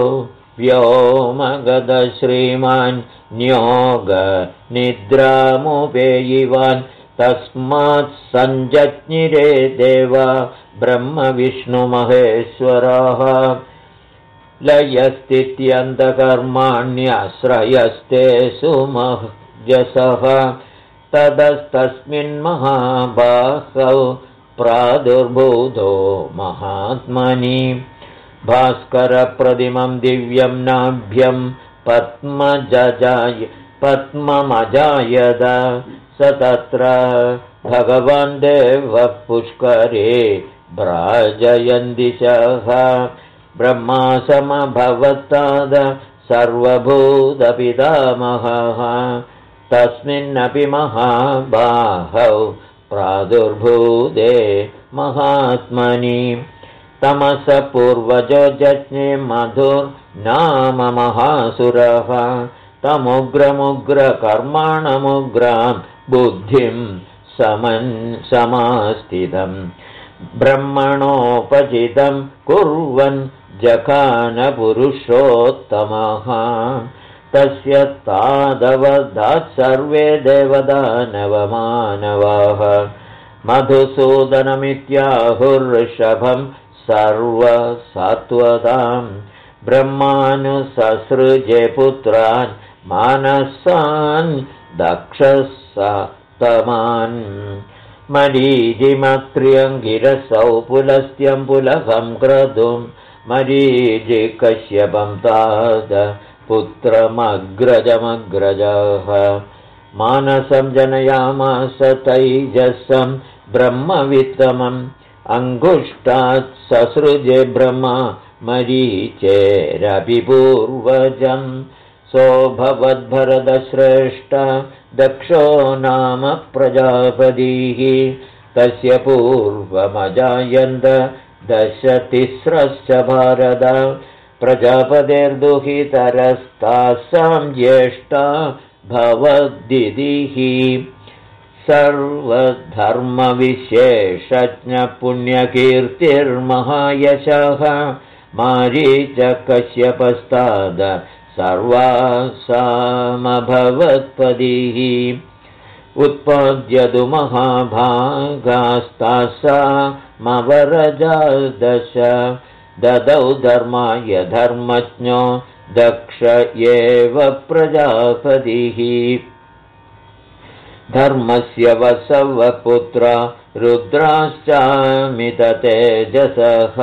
व्योमगतश्रीमान् न्योगनिद्रामुपेयिवान् तस्मात् सञ्जज्ञिरे देवा ब्रह्मविष्णुमहेश्वराः लयस्थित्यन्तकर्माण्यश्रयस्ते सुमहजसः ततस्तस्मिन्महाबाहौ प्रादुर्भूतो महात्मनि भास्करप्रतिमं दिव्यं नाभ्यं पद्ममजायद स तत्र भगवान् देवः पुष्करे भ्राजयन्दिशः ब्रह्मा समभवत्ताद सर्वभूतपितामहः तस्मिन्नपि महाबाहौ प्रादुर्भूते महात्मनि तमस पूर्वजो जज्ञे मधुर्नाम महासुरः तमुग्रमुग्रकर्माणमुग्रां बुद्धिं समास्थितं ब्रह्मणोपचितं कुर्वन् जखानपुरुषोत्तमः तस्य तादवदात् सर्वे देवदानवमानवाः मधुसूदनमित्याहुर्षभं सर्वसत्त्वतां ब्रह्मानुससृजे पुत्रान् मानसान् दक्षस्तमान् मरीचिमत्र्यङ्गिरसौ पुलस्त्यं पुलहं क्रतुं मरीचिकश्यपं ताद पुत्रमग्रजमग्रजः मानसं जनयामास तैजसं ब्रह्मवित्तमम् अङ्गुष्टात् ससृजे ब्रह्मा मरीचेरपि पूर्वजं सोऽभवद्भरतश्रेष्ठ दक्षो नाम प्रजापतिः तस्य पूर्वमजायन्त दशतिस्रश्च भारत प्रजापतेर्दुहितरस्तासां ज्येष्ठा भवद्दिदिः सर्वधर्मविशेषज्ञपुण्यकीर्तिर्महायशः मारीचकश्यपस्ताद सर्वासामभवत्पदिः उत्पद्यतु महाभागास्तासामवरजादश ददौ धर्माय धर्मज्ञो दक्ष एव प्रजापतिः धर्मस्य वसवपुत्र रुद्राश्चामिततेजसः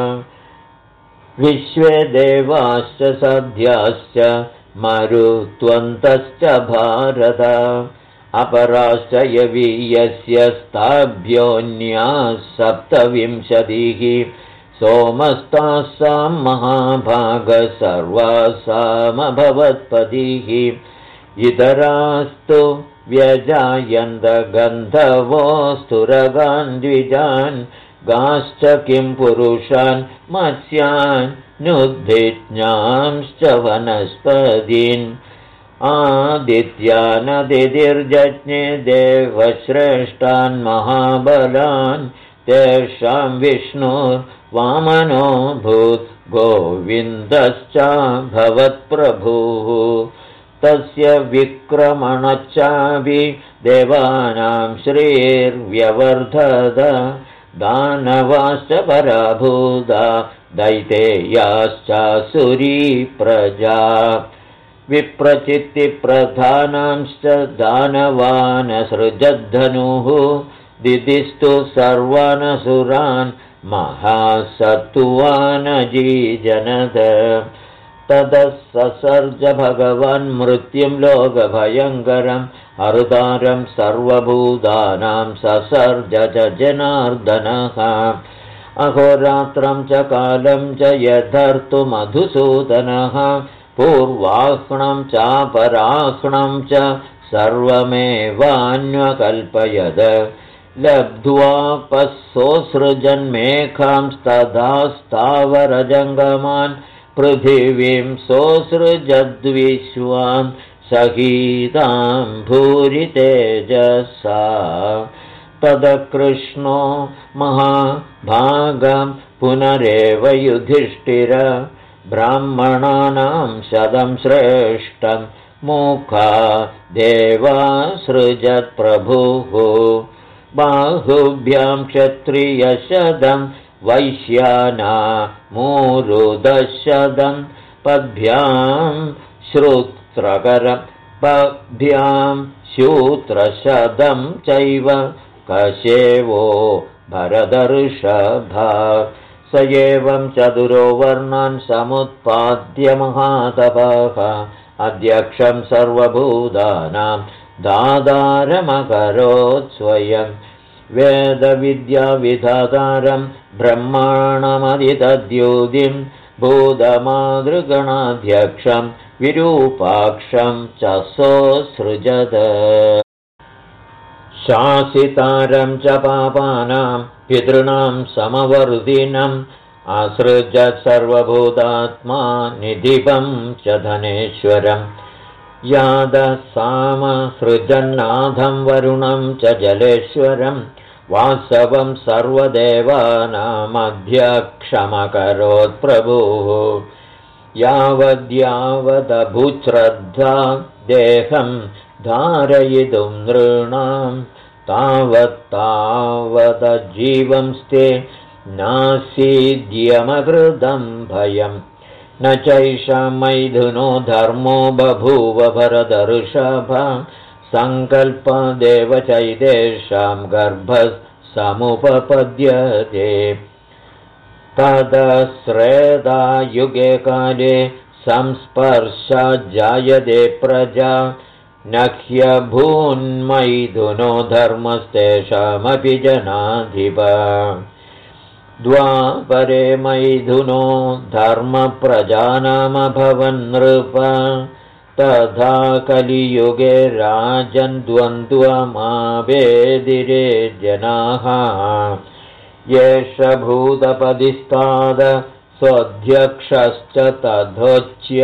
विश्वे देवाश्च सद्याश्च मरुत्वन्तश्च भारत अपराश्च यवीयस्य स्ताभ्योऽन्याः 27 सोमस्तासां महाभागः सर्वासामभवत्पदिः इतरास्तु व्यजायन्त गन्धवोऽस्तुरगान् द्विजान् गाश्च किं पुरुषान् मत्स्यान् नुद्धिज्ञांश्च वनस्पतीन् आदित्यानदितिर्जज्ञे देवश्रेष्ठान् महाबलान् तेषां विष्णुर्वामनो भूत् गोविन्दश्च भवत्प्रभुः तस्य विक्रमणश्चापि देवानां श्रीर्व्यवर्धत दानवाश्च पराभूता दैतेयाश्चासुरी प्रजा विप्रचित्तिप्रधानांश्च दानवानसृजद्धनुः दिदिस्तु सर्वानसुरान् महासत्त्वानजीजनद ततः ससर्ज भगवान् मृत्युं लोकभयङ्करम् हरुतारं सर्वभूतानां ससर्ज च जनार्दनः अहोरात्रं च कालं च यथर्तुमधुसूदनः पूर्वाह्णं चापराह्णं च सर्वमेवान्वकल्पयद लब्ध्वापस्सोऽसृजन्मेघांस्तथा स्थावरजङ्गमान् पृथिवीं सोऽसृजद्विश्वां सहीतां भूरितेजसा तदकृष्णो महाभागं पुनरेव युधिष्ठिर ब्राह्मणानां 100 श्रेष्ठं मुखा देवासृजत्प्रभुः बाहुभ्यां क्षत्रियशतं वैश्यानामूरुदशतं पद्भ्यां श्रुत्रकरं पद्भ्यां शूत्रशतं चैव कशेवो भरदर्षभा स एवं चतुरो वर्णान् समुत्पाद्य महातपः अध्यक्षं सर्वभूतानां दातारमकरोत् स्वयं वेदविद्याविधातारं ब्रह्माणमदितद्योतिं भूतमातृगणाध्यक्षं विरूपाक्षं च सोऽसृजत शासितारं च पापानां पितॄणां समवर्धिनम् असृजत् सर्वभूतात्मा निधिपं च धनेश्वरम् यादसामसृजन्नाथं वरुणं च जलेश्वरं वासवं सर्वदेवानामध्यक्षमकरोत् प्रभुः यावद्यावदभूश्रद्धा देहं धारयितुं नृणां तावत्तावदजीवंस्ते नासीद्यमकृतं भयम् न चैषां मैथुनो धर्मो बभूव भरतऋषभ सङ्कल्पदेव चैतेषां गर्भः समुपपद्यते तदश्रेदा युगे काले संस्पर्शाज्जायते प्रजा न ह्यभून्मैथुनो धर्मस्तेषामपि जनाधिप द्वापरे मैथुनो धर्मप्रजानामभवन्नृप तथा कलियुगे राजन् द्वन्द्वमावेदिरे जनाः येष भूतपदिस्ताद स्वध्यक्षश्च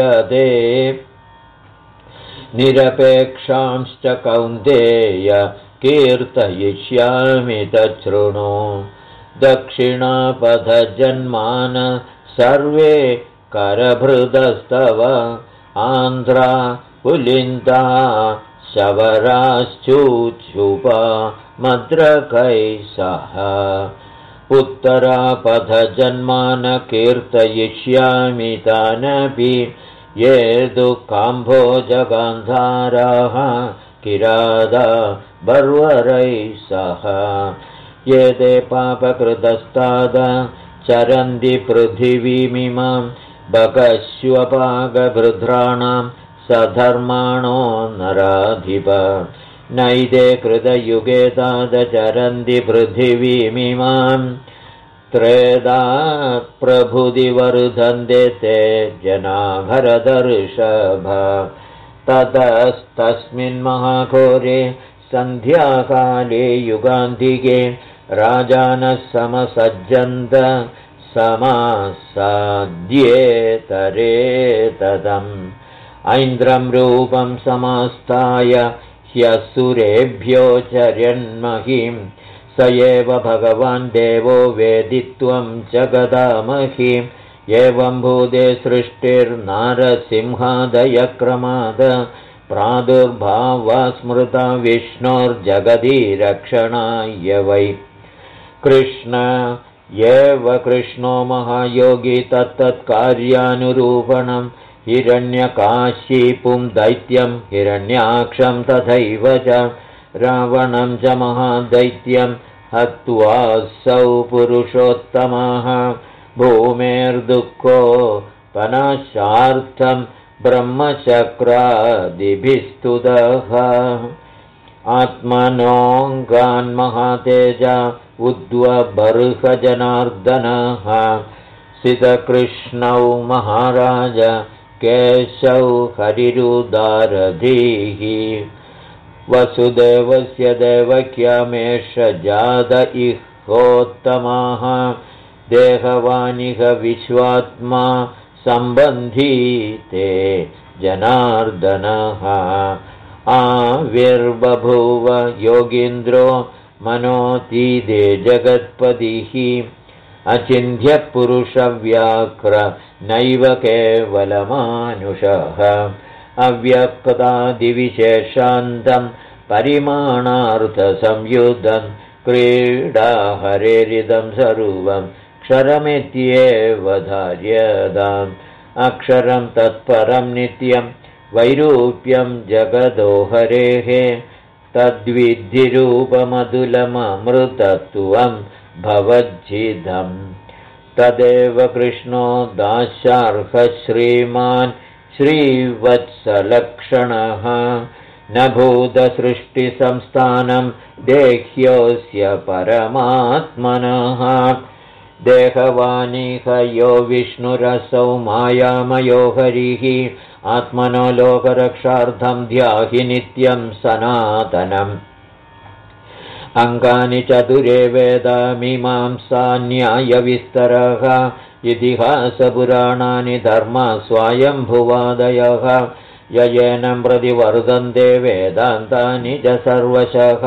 तथोच्यते निरपेक्षांश्च कौन्तेय कीर्तयिष्यामि तच्छृणु। दक्षिणापथजन्मान सर्वे करभृतस्तव आन्ध्रा पुलिन्दा शवराश्चूच्छुपा मद्रकै सह उत्तरापथजन्मान कीर्तयिष्यामि तानपि ये दुःखाम्भोजगान्धाराः किरादा बर्वरै सह ये ते पापकृतस्ताद चरन्ति पृथिवीमिमां बकश्वपाकभृद्राणां सधर्माणो नराधिप नैते कृतयुगे ताद चरन्ति पृथिवीमिमां त्रेधा प्रभुदिवर्धन्ते ते जना भरतर्षभ ततस्तस्मिन्महाघोरे सन्ध्याकाले युगान्तिके राजानः समसज्जन्त समासाद्येतरेतदम् ऐन्द्रं रूपं समास्ताय ह्यसुरेभ्यो चरन्महीं स एव भगवान् देवो वेदित्वं जगदामहि एवं भूते सृष्टिर्नारसिंहादयक्रमाद प्रादुर्भावा स्मृता विष्णोर्जगदी रक्षणाय वै कृष्ण एव कृष्णो महायोगी तत्तत्कार्यानुरूपणं हिरण्यकाशीपुं दैत्यं हिरण्याक्षं तथैव च रावणं च महादैत्यं हत्वासौ पुरुषोत्तमः भूमेर्दुःखोपनाशार्थं ब्रह्मचक्रादिभिस्तुतः आत्मनोऽङ्गान्महातेजा उद्वबर्हजनार्दनः सितकृष्णौ महाराज केशौ हरिरुदारधीः वसुदेवस्य देवक्यामेष जात इहोत्तमाः देहवानिह विश्वात्मा सम्बन्धीते जनार्दनः आविर्बभूव योगीन्द्रो मनोतीदे जगत्पतिः अचिन्त्यपुरुषव्याघ्र नैव केवलमानुषः अव्यक्तादिविशेषान्तं परिमाणार्थसंयुतं क्रीडाहरेरिदं सर्वं क्षरमित्येव धार्यताम् अक्षरं तत्परं नित्यं वैरूप्यं जगदो हरेः तद्विद्धिरूपमधुलममृतत्वं भवज्जिदम् तदेव कृष्णो दास्यार्हः श्रीमान् श्रीवत्सलक्षणः न भूतसृष्टिसंस्थानं देह्योऽस्य परमात्मनः देहवानिह यो विष्णुरसौ मायामयो हरिः आत्मनो लोकरक्षार्थं ध्याहि नित्यं सनातनम् अङ्गानि चतुरे वेदमीमांसा न्यायविस्तरः इतिहासपुराणानि धर्मस्वयंभुवादयः ययेनं प्रतिवर्धन्ते वेदान्तानि च सर्वशः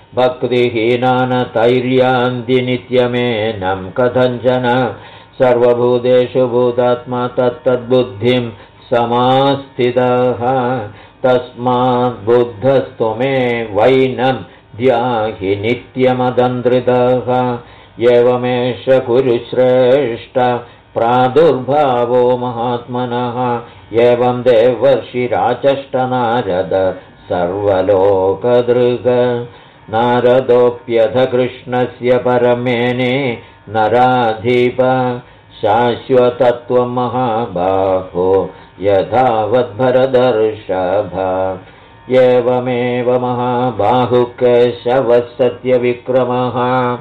भक्तिहीनानतैर्यान्ति नित्यमेनं कथञ्चन सर्वभूतेषु भूतात्मा तत्तद्बुद्धिं समास्थितः तस्माद्बुद्धस्तु मे वैनं ध्याहि नित्यमदन्द्रितः एवमेष कुरुश्रेष्ठ प्रादुर्भावो महात्मनः एवं देवर्षिराचष्टनारद सर्वलोकदृग नारदोऽप्यथ कृष्णस्य परमेने नराधिप शाश्वतत्वं महाबाहो यथावद्भरदर्षभ एवमेव महाबाहुः केशवः सत्यविक्रमः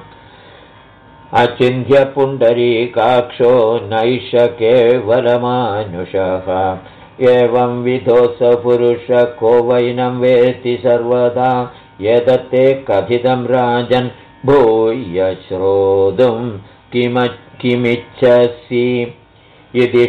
अचिन्त्यपुण्डरीकाक्षो नैष केवलमानुषः एवं विधोऽस पुरुषः को वैनं वेत्ति सर्वदा यदत्ते कथितं राजन् भूय श्रोतुं किमिच्छसि इति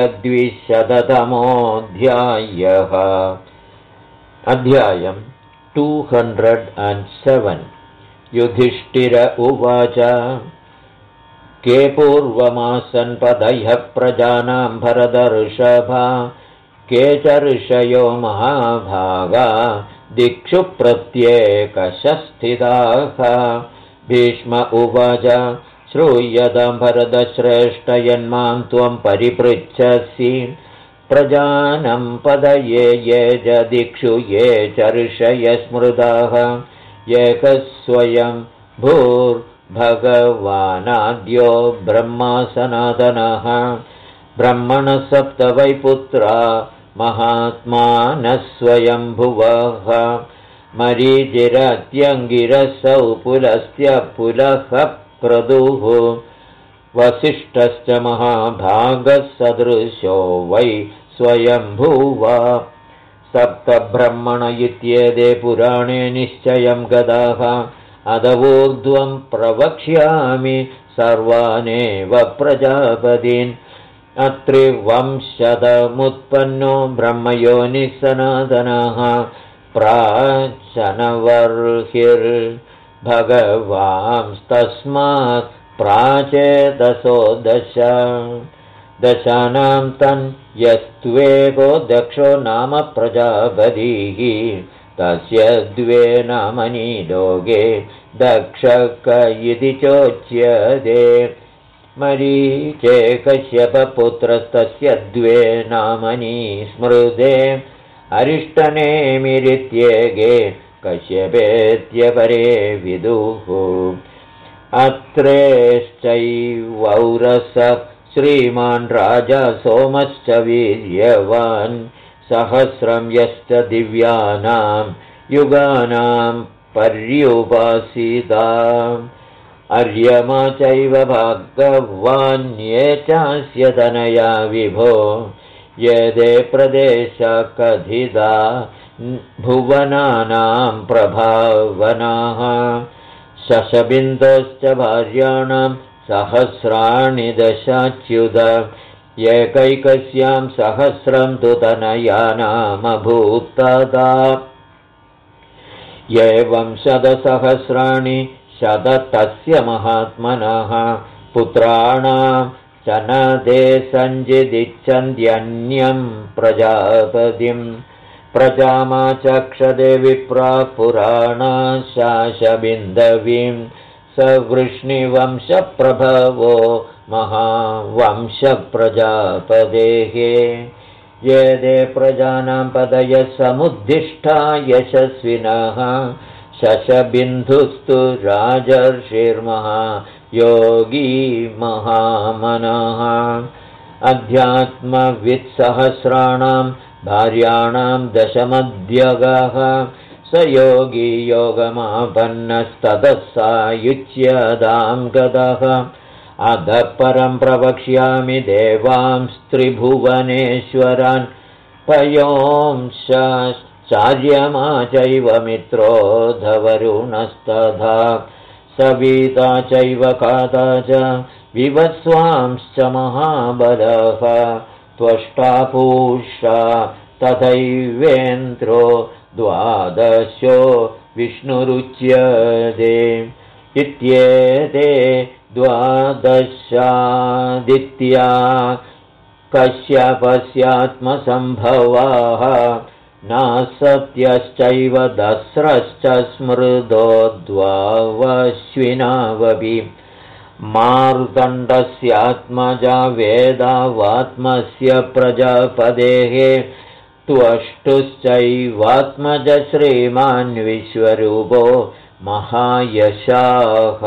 षडधिकद्विशततमोऽध्यायः। अध्यायम् 207 युधिष्ठिर उवाच के पूर्वमासन् पदयः प्रजानां भरतर्षभा के च ऋषयो महाभागा दिक्षु प्रत्येकशस्थिताः भीष्म उवाच श्रूयतां भरतश्रेष्ठ यन्मां त्वं परिपृच्छसि प्रजानं पदये ये च दिक्षु ये च ऋषयः स्मृताः एकः स्वयं भूर्भगवानाद्यो ब्रह्मा सनातनः ब्रह्मणः सप्त वै पुत्रा महात्मानः स्वयंभुवः मरीचिरत्यङ्गिरसौ पुलस्त्य पुलः क्रतुः वसिष्ठश्च महाभागः सदृशो वै स्वयंभुवा सप्तब्रह्मण इत्येते पुराणे निश्चयं गताः अदवोर्ध्वं प्रवक्ष्यामि सर्वानेव प्रजापदीन् अत्रिवंशतमुत्पन्नो ब्रह्मयोनिः सनातनः प्राचनवर्हिर्भगवांस्तस्मात् प्राचेतसो दशानां तन् यस्त्वेको दक्षो नाम प्रजापतिः तस्य द्वे नामनि लोके दक्षक इति चोच्यते मरीचेकश्यपपुत्रस्तस्य द्वे नामनि स्मृते अरिष्टनेमिरित्येके कश्यपेत्यपरे विदुः अत्रेश्चैवौरसः श्रीमान् राजा सोमश्च वीर्यवान् सहस्रं यश्च दिव्यानां युगानां पर्युपासिता अर्यमा चैव भागवान् ये चास्य तनया विभो ये ते प्रदेशकथिता भुवनानां प्रभावनाः शशबिन्दोश्च भार्याणां सहस्राणि दशाच्युत एकैकस्यां सहस्रं तु तनयानामभूत्तदा एवं शतसहस्राणि शततस्य महात्मनः पुत्राणां च न ते सञ्चिदिच्छन्त्यन्यं प्रजापतिं प्रजामाचक्षते विप्रा पुराणा शाशबिन्दवीं स वृष्णिवंशप्रभवो महावंशप्रजापतेः ये ते प्रजानां पदयः समुद्दिष्टा यशस्विनः शशबिन्धुस्तु राजर्षिर्महा योगी महामनः अध्यात्मवित्सहस्राणां भार्याणां दशमध्यगः स योगी योगमापन्नस्ततः सायुज्यदां गतः अधः परं प्रवक्ष्यामि देवांस्त्रिभुवनेश्वरान् पयोंश्चार्यमा चैव मित्रोऽधवरुणस्तथा सविता चैव काता च विवस्वांश्च महाबलः त्वष्टा पूषा तथैवेन्द्रो द्वादशो विष्णुरुच्यते इत्येते द्वादशादित्या कश्यपस्यात्मसम्भवाः नासत्यश्चैव दस्रश्च स्मृतो द्वावश्विनावपि मार्तण्डस्यात्मजा वेदावात्मस्य प्रजापतेः त्वष्टुश्चैवात्मज श्रीमान् विश्वरूपो महायशाः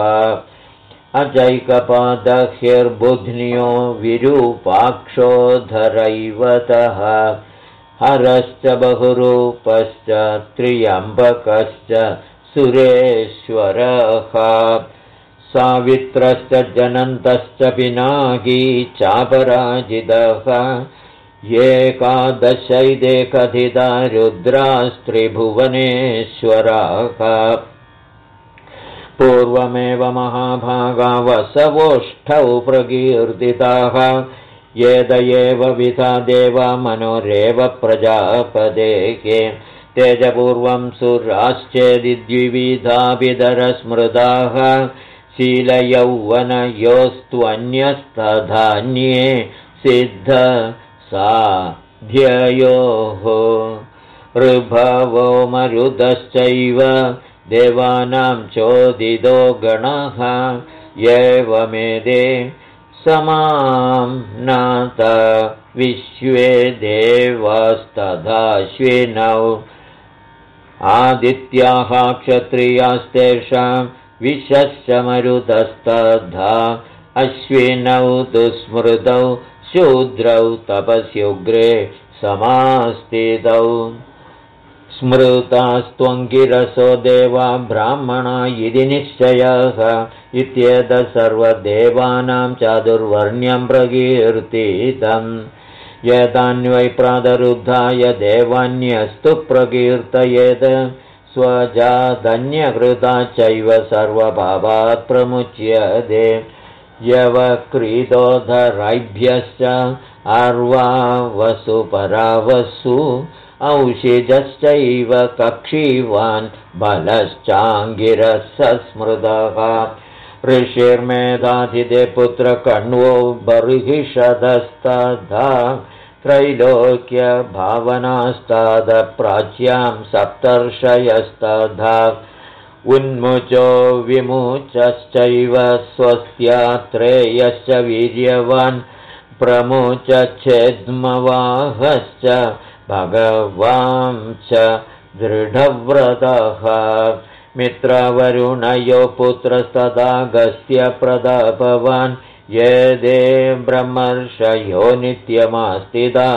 अजैकपादहिर्बुध्न्यो विरूपाक्षोधरैवतः हरश्च बहुरूपश्च त्र्यम्बकश्च सुरेश्वरः सावित्रश्च जनन्तश्च पिनाकी चापराजितः एकादशैते कथिता रुद्रास्त्रिभुवनेश्वराः पूर्वमेव महाभागा वसवोष्ठौ प्रकीर्तिताः एत एव विधा देवा मनोरेव प्रजापतेः तेजपूर्वं सुराश्चेदि द्विविधाभिधरस्मृताः शीलयौवनयोस्त्वन्यस्तधान्ये सिद्धसाध्ययोः ऋभवो मरुदश्चैव देवानां चोदितो गणः एवमेदे समां नात विश्वे देवास्तथाश्विनौ आदित्याः क्षत्रियास्तेषां विशश्च मरुतस्तथा अश्विनौ दुस्मृतौ शूद्रौ तपस्युग्रे समास्थितौ स्मृतास्त्वङ्गिरसो देवा ब्राह्मणा इति निश्चयः इत्येतत् सर्वदेवानां चातुर्वर्ण्यं प्रकीर्तितम् यदान्वै प्रातरुद्धाय देवान्यस्तु प्रकीर्तयेत् स्वजादन्यकृता चैव सर्वपापात् प्रमुच्यते यवक्रीतोधराभ्यश्च अर्वावसु परावसु औषिजश्चैव कक्षीवान् बलश्चाङ्गिरसः स्मृतः ऋषिर्मेधाधिते पुत्रकण्वो बर्हिषदस्तथा त्रैलोक्यभावनास्तादप्राच्यां सप्तर्षयस्तथा उन्मुचो विमुचश्चैव स्वस्यात्रेयश्च वीर्यवान् प्रमुचच्छेद्मवाहश्च भगवां च दृढव्रतः मित्रवरुणयो पुत्रस्तदागस्त्य प्रतापवान् ये दे ब्रह्मर्षयो नित्यमास्तिदा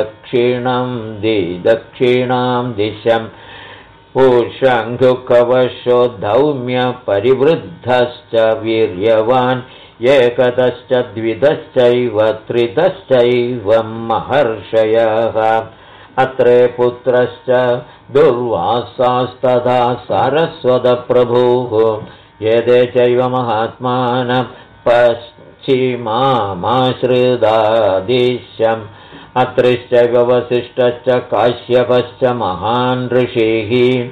दक्षिणां दिशम् पूषङ्घुकवशो धौम्य परिवृद्धश्च वीर्यवान् एकतश्च द्वितश्चैव त्रितश्चैव महर्षयः अत्रे पुत्रश्च दुर्वासास्तथा सारस्वतप्रभुः एते चैव महात्मानः पश्चिमामाश्रितादिशम् अत्रिश्चैव वसिष्ठश्च काश्यपश्च महान् ऋषिः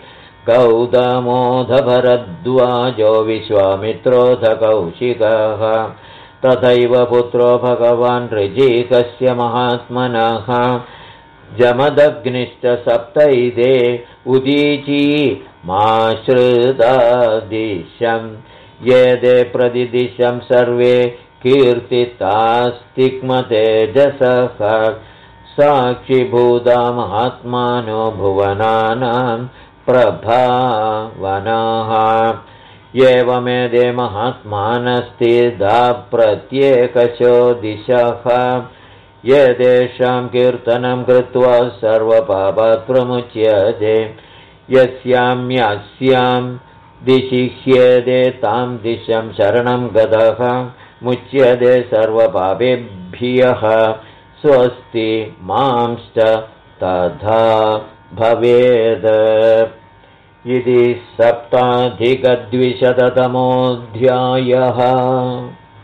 गौतमोऽधभरद्वाजो विश्वामित्रोऽध कौशिकः तथैव पुत्रो भगवान् ऋजीकस्य महात्मनः जमदग्निश्च सप्तैदे उदीची माश्रितादिशम् ये दे प्रतिदिशं सर्वे कीर्तितास्तिक्मतेजसः साक्षिभूता महात्मानो भुवनानां प्रभावनाः एवमेदे महात्मानस्तिदा प्रत्येकशो दिशः येतेषां कीर्तनं कृत्वा सर्वपापात् प्रमुच्यते यस्यां दिशि ह्येते तां दिशं शरणं गतः मुच्यते सर्वपापेभ्यः स्वस्ति मांश्च तथा भवेत् इति 7,200तमोऽध्यायः।